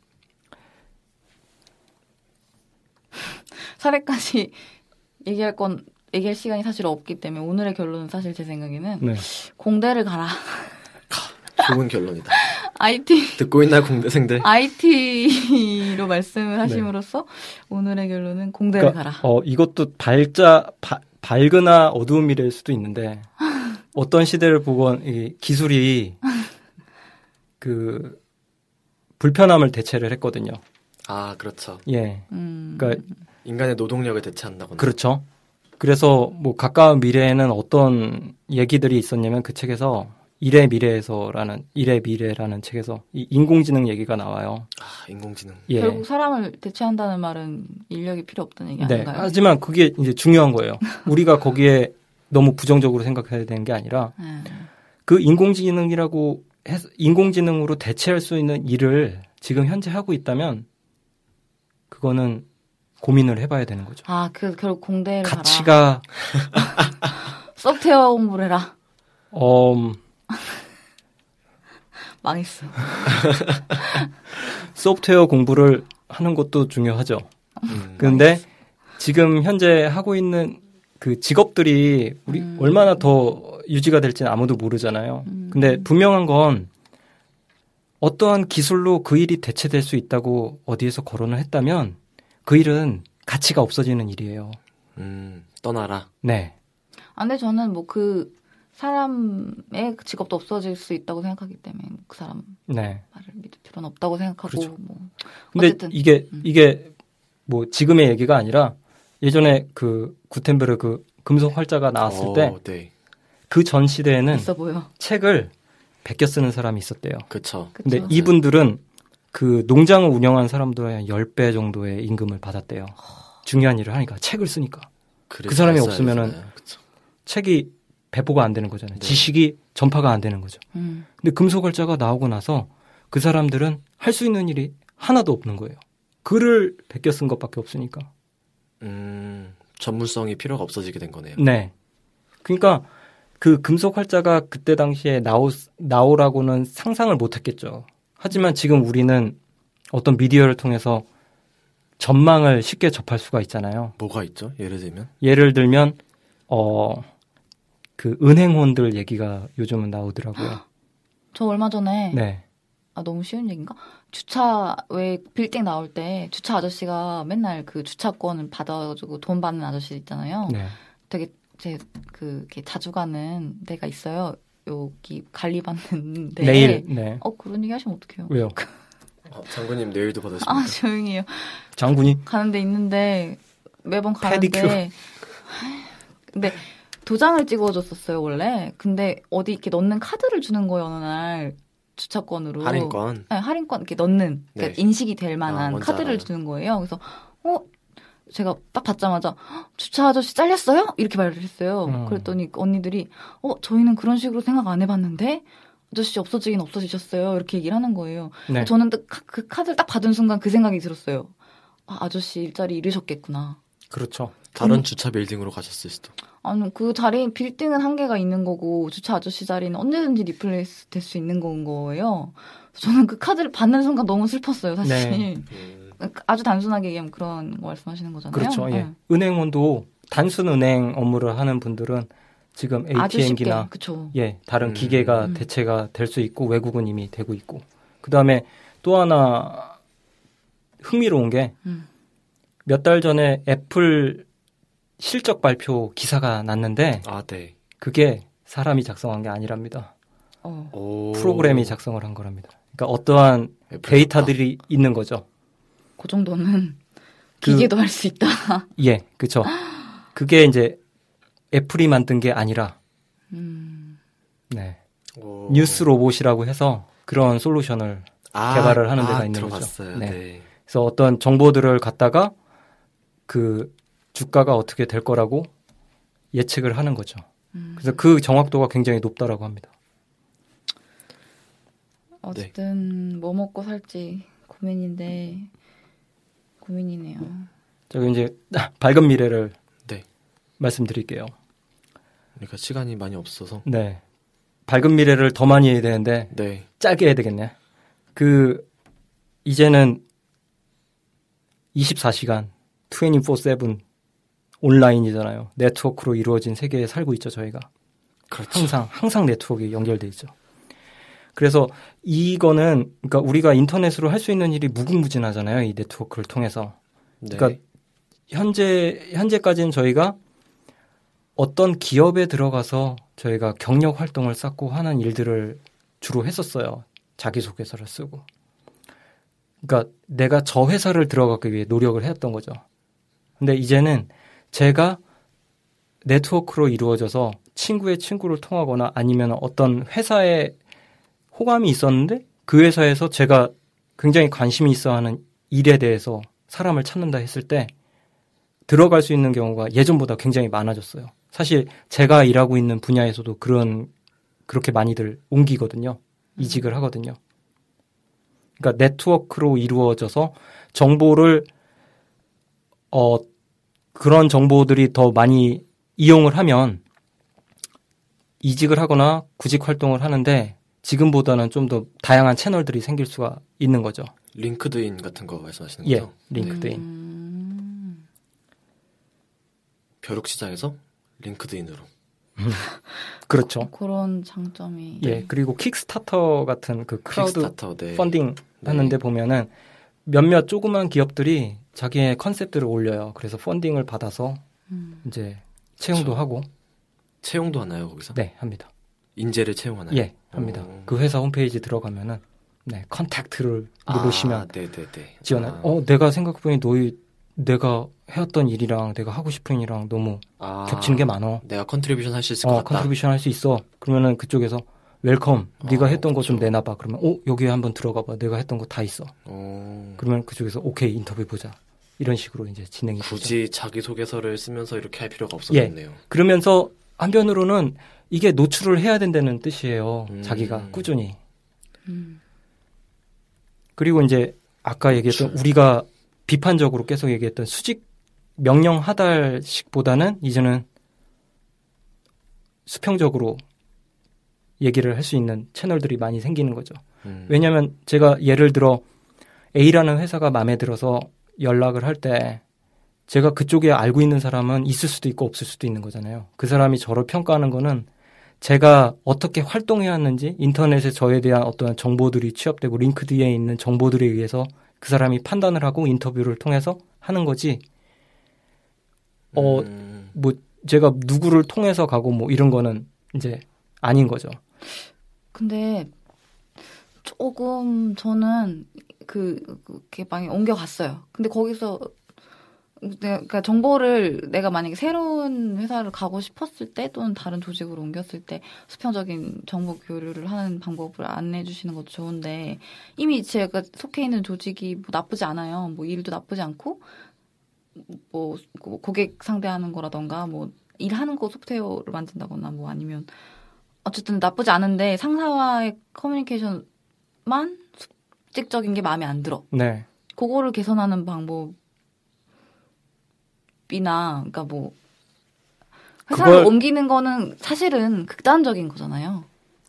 사례까지 얘기할 건 얘기할 시간이 사실 없기 때문에 오늘의 결론은 사실 제 생각에는 네. 공대를 가라. 좋은 결론이다. 아이티 듣고 있나요, 공대생들? 아이티로 말씀을 하심으로써 오늘의 결론은 공대를 그러니까, 가라. 어 이것도 발자 바, 밝으나 어두운 미래일 수도 있는데 어떤 시대를 보건 이 기술이 그 불편함을 대체를 했거든요. 아, 그렇죠. 예. 음. 그러니까 인간의 노동력을 대체한다거나. 그렇죠. 그래서 뭐 가까운 미래에는 어떤 얘기들이 있었냐면 그 책에서 일의 미래에서라는 일의 미래라는 책에서 이 인공지능 얘기가 나와요. 아, 인공지능. 예. 결국 사람을 대체한다는 말은 인력이 필요 없다는 얘기 네. 아닌가요? 하지만 그게 이제 중요한 거예요. 우리가 거기에 너무 부정적으로 생각해야 되는 게 아니라 네. 그 인공지능이라고 해서 인공지능으로 대체할 수 있는 일을 지금 현재 하고 있다면 그거는 고민을 해봐야 되는 거죠. 아, 그 결국 공대를 가라. 가치가 소프트웨어 공부를 해라. 음, 망했어. 소프트웨어 공부를 하는 것도 중요하죠. 음, 그런데 지금 현재 하고 있는 그 직업들이 우리 음. 얼마나 더 유지가 될지는 아무도 모르잖아요. 음. 근데 분명한 건 어떠한 기술로 그 일이 대체될 수 있다고 어디에서 거론을 했다면 그 일은 가치가 없어지는 일이에요. 음, 떠나라. 네. 아, 근데 저는 뭐 그 사람의 직업도 없어질 수 있다고 생각하기 때문에 그 사람 네. 말을 믿을 필요는 없다고 생각하고 그렇죠. 뭐 근데 어쨌든. 이게 음. 이게 뭐 지금의 얘기가 아니라 예전에 그 구텐베르그 금속 활자가 나왔을 어, 때 네. 그 전 시대에는 있어 보여. 책을 베껴 쓰는 사람이 있었대요. 그쵸. 근데 그쵸? 이분들은 그 농장을 운영한 사람들의 한 십 배 정도의 임금을 받았대요. 중요한 일을 하니까, 책을 쓰니까. 그 사람이 없으면은 책이 배포가 안 되는 거잖아요. 네. 지식이 전파가 안 되는 거죠. 음. 근데 금속활자가 나오고 나서 그 사람들은 할 수 있는 일이 하나도 없는 거예요. 글을 베껴 쓴 것밖에 없으니까. 음, 전문성이 필요가 없어지게 된 거네요. 네. 그러니까 그 금속활자가 그때 당시에 나오, 나오라고는 상상을 못 했겠죠. 하지만 지금 우리는 어떤 미디어를 통해서 전망을 쉽게 접할 수가 있잖아요. 뭐가 있죠? 예를 들면? 예를 들면, 어, 그 은행혼들 얘기가 요즘은 나오더라고요. 저 얼마 전에 네. 아 너무 쉬운 얘기인가? 주차 왜 빌딩 나올 때 주차 아저씨가 맨날 그 주차권을 받아가지고 돈 받는 아저씨 있잖아요. 네. 되게 제 그 자주 가는 데가 있어요. 여기 관리받는 데. 내일. 네. 어 그런 얘기 하시면 어떡해요? 왜요? 어, 장군님 내일도 받으십니까? 아 조용히 해요. 장군이? 가는 데 있는데 매번 가는데. 페디큐어. 근데 도장을 찍어줬었어요 원래. 근데 어디 이렇게 넣는 카드를 주는 거예요 어느 날. 주차권으로. 할인권? 네, 할인권 이렇게 넣는 그러니까 네. 인식이 될 만한 아, 카드를 알아요. 주는 거예요. 그래서 어 제가 딱 받자마자 주차 아저씨 잘렸어요? 이렇게 말을 했어요. 음. 그랬더니 언니들이 어 저희는 그런 식으로 생각 안 해봤는데 아저씨 없어지긴 없어지셨어요. 이렇게 얘기를 하는 거예요. 네. 저는 그 카드를 딱 받은 순간 그 생각이 들었어요. 아, 아저씨 일자리 잃으셨겠구나. 그렇죠. 다른 음. 주차 빌딩으로 가셨을 수도. 아니, 그 자리, 빌딩은 한계가 있는 거고, 주차 아저씨 자리는 언제든지 리플레이스 될 수 있는 건 거예요. 저는 그 카드를 받는 순간 너무 슬펐어요, 사실. 네. 음. 아주 단순하게 얘기하면 그런 거 말씀하시는 거잖아요. 그렇죠, 예. 네. 은행원도 단순 은행 업무를 하는 분들은 지금 에이티엠기나 예, 다른 음. 기계가 음. 대체가 될 수 있고, 외국은 이미 되고 있고. 그 다음에 또 하나 흥미로운 게, 몇 달 전에 애플 실적 발표 기사가 났는데 아, 네. 그게 사람이 작성한 게 아니랍니다. 어. 프로그램이 작성을 한 거랍니다. 그러니까 어떠한 데이터들이 좋다. 있는 거죠. 그 정도는 기계도 그, 할 수 있다. 예, 그렇죠. 그게 이제 애플이 만든 게 아니라 음. 네. 오. 뉴스 로봇이라고 해서 그런 솔루션을 아, 개발을 하는 데가 아, 있는 들어봤어요. 거죠. 네. 네. 그래서 어떤 정보들을 갖다가 그 주가가 어떻게 될 거라고 예측을 하는 거죠. 음. 그래서 그 정확도가 굉장히 높다라고 합니다. 어쨌든 네. 뭐 먹고 살지 고민인데 고민이네요. 제가 이제 밝은 미래를 네. 말씀드릴게요. 그러니까 시간이 많이 없어서. 네. 밝은 미래를 더 많이 해야 되는데 네. 짧게 해야 되겠네. 그 이제는 이십사 시간 이십사 세븐 온라인이잖아요. 네트워크로 이루어진 세계에 살고 있죠, 저희가. 그렇죠. 항상, 항상 네트워크에 연결돼 있죠. 그래서 이거는, 그러니까 우리가 인터넷으로 할 수 있는 일이 무궁무진하잖아요, 이 네트워크를 통해서. 네. 그러니까 현재, 현재까지는 저희가 어떤 기업에 들어가서 저희가 경력 활동을 쌓고 하는 일들을 주로 했었어요. 자기소개서를 쓰고. 그러니까 내가 저 회사를 들어가기 위해 노력을 했던 거죠. 근데 이제는 제가 네트워크로 이루어져서 친구의 친구를 통하거나 아니면 어떤 회사에 호감이 있었는데 그 회사에서 제가 굉장히 관심이 있어 하는 일에 대해서 사람을 찾는다 했을 때 들어갈 수 있는 경우가 예전보다 굉장히 많아졌어요. 사실 제가 일하고 있는 분야에서도 그런, 그렇게 많이들 옮기거든요. 이직을 하거든요. 그러니까 네트워크로 이루어져서 정보를, 어, 그런 정보들이 더 많이 이용을 하면 이직을 하거나 구직 활동을 하는데 지금보다는 좀 더 다양한 채널들이 생길 수가 있는 거죠. 링크드인 같은 거 말씀하시는 예, 거죠? 링크드인. 음... 벼룩시장에서 링크드인으로. 그렇죠. 그런 장점이. 예, 그리고 킥스타터 같은 그 크라우드 킥스타터, 네. 펀딩 하는데 네. 보면은 몇몇 조그만 기업들이 자기의 컨셉들을 올려요. 그래서 펀딩을 받아서 음. 이제 채용도 그렇죠. 하고. 채용도 하나요, 거기서? 네, 합니다. 인재를 채용하나요? 예, 합니다. 오. 그 회사 홈페이지 들어가면은 네, 컨택트를 누르시면 아, 네네네. 지원을. 아. 어, 내가 생각해보니 너희 내가 해왔던 일이랑 내가 하고 싶은 일이랑 너무 아, 겹치는 게 많어. 내가 컨트리뷰션 할 수 있을 것 어, 같다. 컨트리뷰션 할 수 있어. 그러면은 그쪽에서 웰컴. 네가 어, 했던 거 좀 그쵸. 내놔봐. 그러면 어 여기에 한번 들어가봐. 내가 했던 거 다 있어. 어, 그러면 그쪽에서 오케이 인터뷰 보자. 이런 식으로 이제 진행이 되죠. 굳이 자기소개서를 쓰면서 이렇게 할 필요가 없었겠네요. 그러면서 한편으로는 이게 노출을 해야 된다는 뜻이에요. 음. 자기가 꾸준히. 음. 그리고 이제 아까 얘기했던 노출. 우리가 비판적으로 계속 얘기했던 수직 명령 하달식보다는 이제는 수평적으로 얘기를 할 수 있는 채널들이 많이 생기는 거죠. 음. 왜냐하면 제가 예를 들어 A라는 회사가 마음에 들어서 연락을 할 때 제가 그쪽에 알고 있는 사람은 있을 수도 있고 없을 수도 있는 거잖아요. 그 사람이 저를 평가하는 거는 제가 어떻게 활동해왔는지 인터넷에 저에 대한 어떤 정보들이 취합되고 링크드에 있는 정보들에 의해서 그 사람이 판단을 하고 인터뷰를 통해서 하는 거지. 어, 음. 뭐 제가 누구를 통해서 가고 뭐 이런 거는 이제 아닌 거죠. 근데 조금 저는 그, 그 개방에 옮겨갔어요. 근데 거기서 내가 그러니까 정보를 내가 만약에 새로운 회사를 가고 싶었을 때 또는 다른 조직으로 옮겼을 때 수평적인 정보 교류를 하는 방법을 안내해 주시는 것도 좋은데 이미 제가 속해 있는 조직이 뭐 나쁘지 않아요. 뭐 일도 나쁘지 않고 뭐 고객 상대하는 거라던가 뭐 일하는 거 소프트웨어를 만든다거나 뭐 아니면 어쨌든 나쁘지 않은데 상사와의 커뮤니케이션만 수직적인 게 마음에 안 들어. 네. 그거를 개선하는 방법이나 그러니까 뭐 회사를 그걸- 옮기는 거는 사실은 극단적인 거잖아요.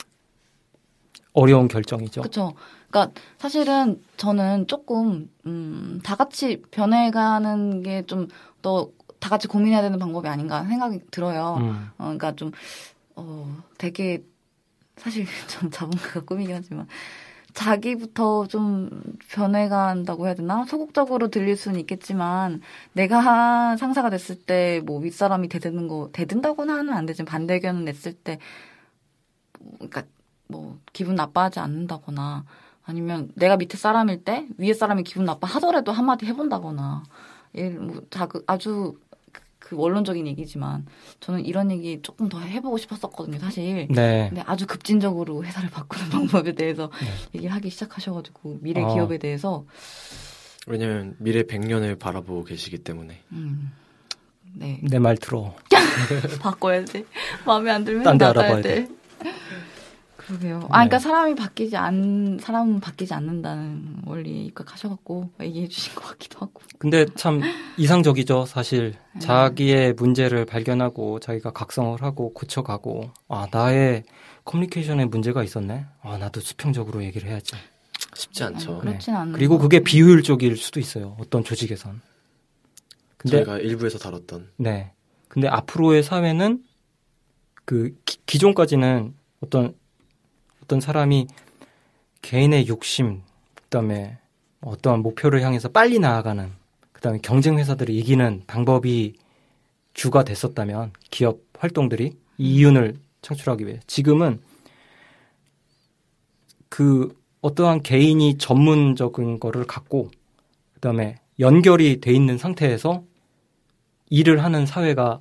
어려운 결정이죠. 그렇죠. 그러니까 사실은 저는 조금 음, 다 같이 변해가는 게 좀 더 다 같이 고민해야 되는 방법이 아닌가 생각이 들어요. 음. 어, 그러니까 좀 어, 되게 사실 전 자본가가 꿈이긴 하지만 자기부터 좀 변해간다고 해야 되나? 소극적으로 들릴 수는 있겠지만 내가 상사가 됐을 때 뭐 윗사람이 대드는 거 대든다고는 안 되지만 반대 의견을 냈을 때 그러니까 뭐 기분 나빠하지 않는다거나 아니면 내가 밑에 사람일 때 위에 사람이 기분 나빠 하더라도 한마디 해본다거나 뭐 자그 아주 그 원론적인 얘기지만 저는 이런 얘기 조금 더 해보고 싶었었거든요, 사실. 네. 근데 아주 급진적으로 회사를 바꾸는 방법에 대해서 네. 얘기를 하기 시작하셔가지고 미래 어. 기업에 대해서 왜냐면 미래 백 년을 바라보고 계시기 때문에. 음, 네 내 말 들어. 바꿔야지. 마음에 안 들면 딴데 나가야 알아봐야 돼. 그러게요. 아, 네. 그러니까 사람이 바뀌지 않 사람은 바뀌지 않는다는 원리에 입각하셔갖고 얘기해 주신 것 같기도 하고. 근데 참 이상적이죠, 사실. 네. 자기의 문제를 발견하고 자기가 각성을 하고 고쳐가고 아, 나의 커뮤니케이션에 문제가 있었네. 아, 나도 수평적으로 얘기를 해야지. 쉽지 않죠. 아니, 그렇진 않은. 그리고 그게 비효율적일 수도 있어요. 어떤 조직에선. 근데 저희가 일부에서 다뤘던. 네. 근데 앞으로의 사회는 그 기, 기존까지는 어떤 어떤 사람이 개인의 욕심, 그다음에 어떠한 목표를 향해서 빨리 나아가는, 그다음에 경쟁 회사들을 이기는 방법이 주가 됐었다면 기업 활동들이 이 이윤을 창출하기 위해 지금은 그 어떠한 개인이 전문적인 거를 갖고 그다음에 연결이 돼 있는 상태에서 일을 하는 사회가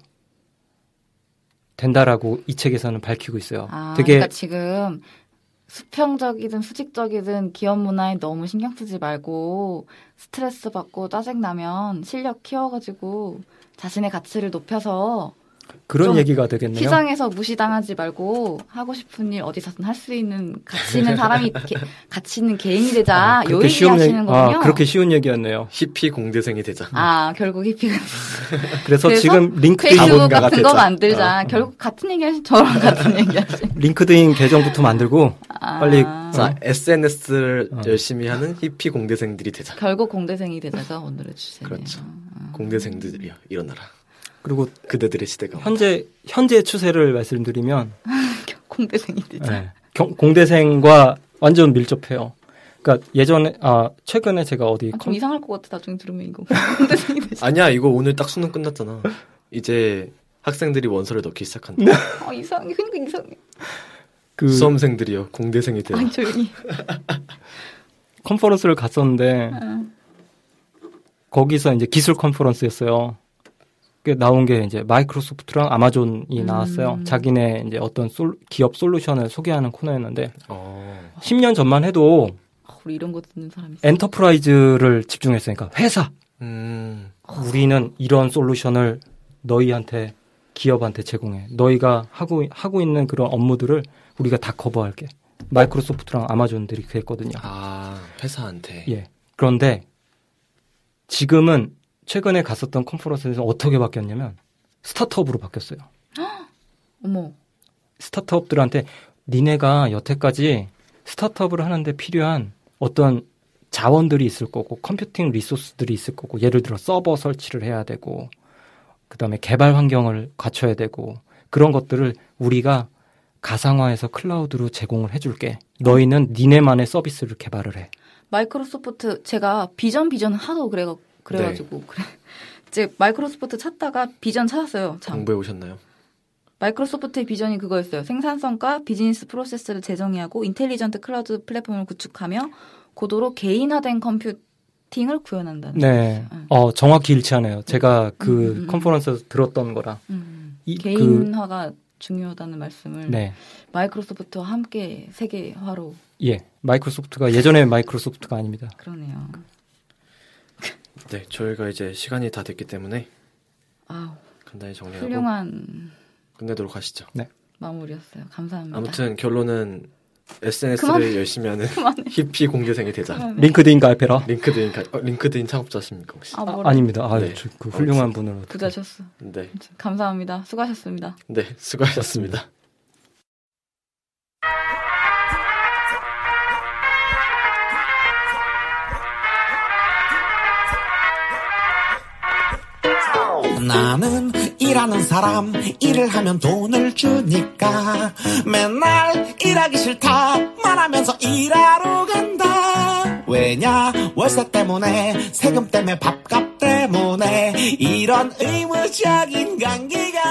된다라고 이 책에서는 밝히고 있어요. 아, 되게 그러니까 지금 수평적이든 수직적이든 기업 문화에 너무 신경 쓰지 말고 스트레스 받고 짜증 나면 실력 키워가지고 자신의 가치를 높여서 그런 좀 얘기가 되겠네요. 시장에서 무시당하지 말고 하고 싶은 일 어디서든 할 수 있는 가치 있는 사람이 게, 가치 있는 개인이 되자. 아, 요 그렇게 얘기 쉬운 하시는 얘기- 거군요. 아, 그렇게 쉬운 얘기였네요. 히피 공대생이 되자. 아, 결국 히피가 그래서, 그래서 지금 링크드인 페이스북 자본가가 같은 거 되자. 만들자. 어. 결국 같은 얘기 하시 저랑 같은 얘기 하시. 링크드인 계정부터 만들고 아, 빨리 자, 에스엔에스를 어. 열심히 하는 히피 공대생들이 되자. 결국 공대생이 되자가 오늘의 주제네요. 그렇죠. 공대생들이요, 일어나라. 그리고 그대들의 시대가. 현재 현재 추세를 말씀드리면 공대생이 되자. 네, 경- 공대생과 완전 밀접해요. 그러니까 예전에 아 최근에 제가 어디 아, 좀 컴, 이상할 것 같아. 나중에 들으면 이거 공대생이 되자. 아니야, 이거 오늘 딱 수능 끝났잖아. 이제 학생들이 원서를 넣기 시작한다. 아, 이상해. 그러니까 이상해. 그 수험생들이요, 공대생이 되라. 아니 조용히. 컨퍼런스를 갔었는데 아, 거기서 이제 기술 컨퍼런스였어요. 나온 게 이제 마이크로소프트랑 아마존이 음. 나왔어요. 자기네 이제 어떤 솔, 기업 솔루션을 소개하는 코너였는데 어. 십 년 전만 해도 아, 우리 이런 거 듣는 사람이 있어. 엔터프라이즈를 집중했으니까 회사. 음. 우리는 이런 솔루션을 너희한테 기업한테 제공해. 너희가 하고 하고 있는 그런 업무들을 우리가 다 커버할게. 마이크로소프트랑 아마존들이 그랬거든요. 아, 회사한테. 예. 그런데 지금은 최근에 갔었던 컨퍼런스에서 어떻게 바뀌었냐면 스타트업으로 바뀌었어요. 어머. 스타트업들한테 니네가 여태까지 스타트업을 하는데 필요한 어떤 자원들이 있을 거고 컴퓨팅 리소스들이 있을 거고 예를 들어 서버 설치를 해야 되고 그다음에 개발 환경을 갖춰야 되고 그런 것들을 우리가 가상화해서 클라우드로 제공을 해줄게. 너희는 니네만의 서비스를 개발을 해. 마이크로소프트 제가 비전 비전 하도 그래 그래가지고 네. 그래 이제 마이크로소프트 찾다가 비전 찾았어요. 참. 공부해 오셨나요? 마이크로소프트의 비전이 그거였어요. 생산성과 비즈니스 프로세스를 재정의하고 인텔리전트 클라우드 플랫폼을 구축하며 고도로 개인화된 컴퓨팅을 구현한다는. 네. 응. 어 정확히 일치하네요. 제가 그 음, 음, 음. 컨퍼런스에서 들었던 거라. 음. 이, 개인화가 그, 중요하다는 말씀을 네. 마이크로소프트와 함께 세계화로. 예. 마이크로소프트가 예전에 마이크로소프트가 아닙니다. 그러네요. 네, 저희가 이제 시간이 다 됐기 때문에 아우, 간단히 정리하고 훌륭한 끝내도록 하시죠. 네. 마무리였어요. 감사합니다. 아무튼 결론은 에스엔에스를 그만해. 열심히 하는 그만해. 히피 공대생이 되자. 그만해. 링크드인 가입해라. 링크드인 가, 어, 링크드인 창업자십니까 혹시? 아, 아, 아닙니다. 아, 네. 그 훌륭한 분을 어떻게. 부자셨어. 네, 감사합니다. 수고하셨습니다. 네, 수고하셨습니다. 나는 일하는 사람, 일을 하면 돈을 주니까 맨날 일하기 싫다 말하면서 일하러 간다. 왜냐? 월세 때문에, 세금 때문에, 밥값 때문에 이런 의무적인 관계가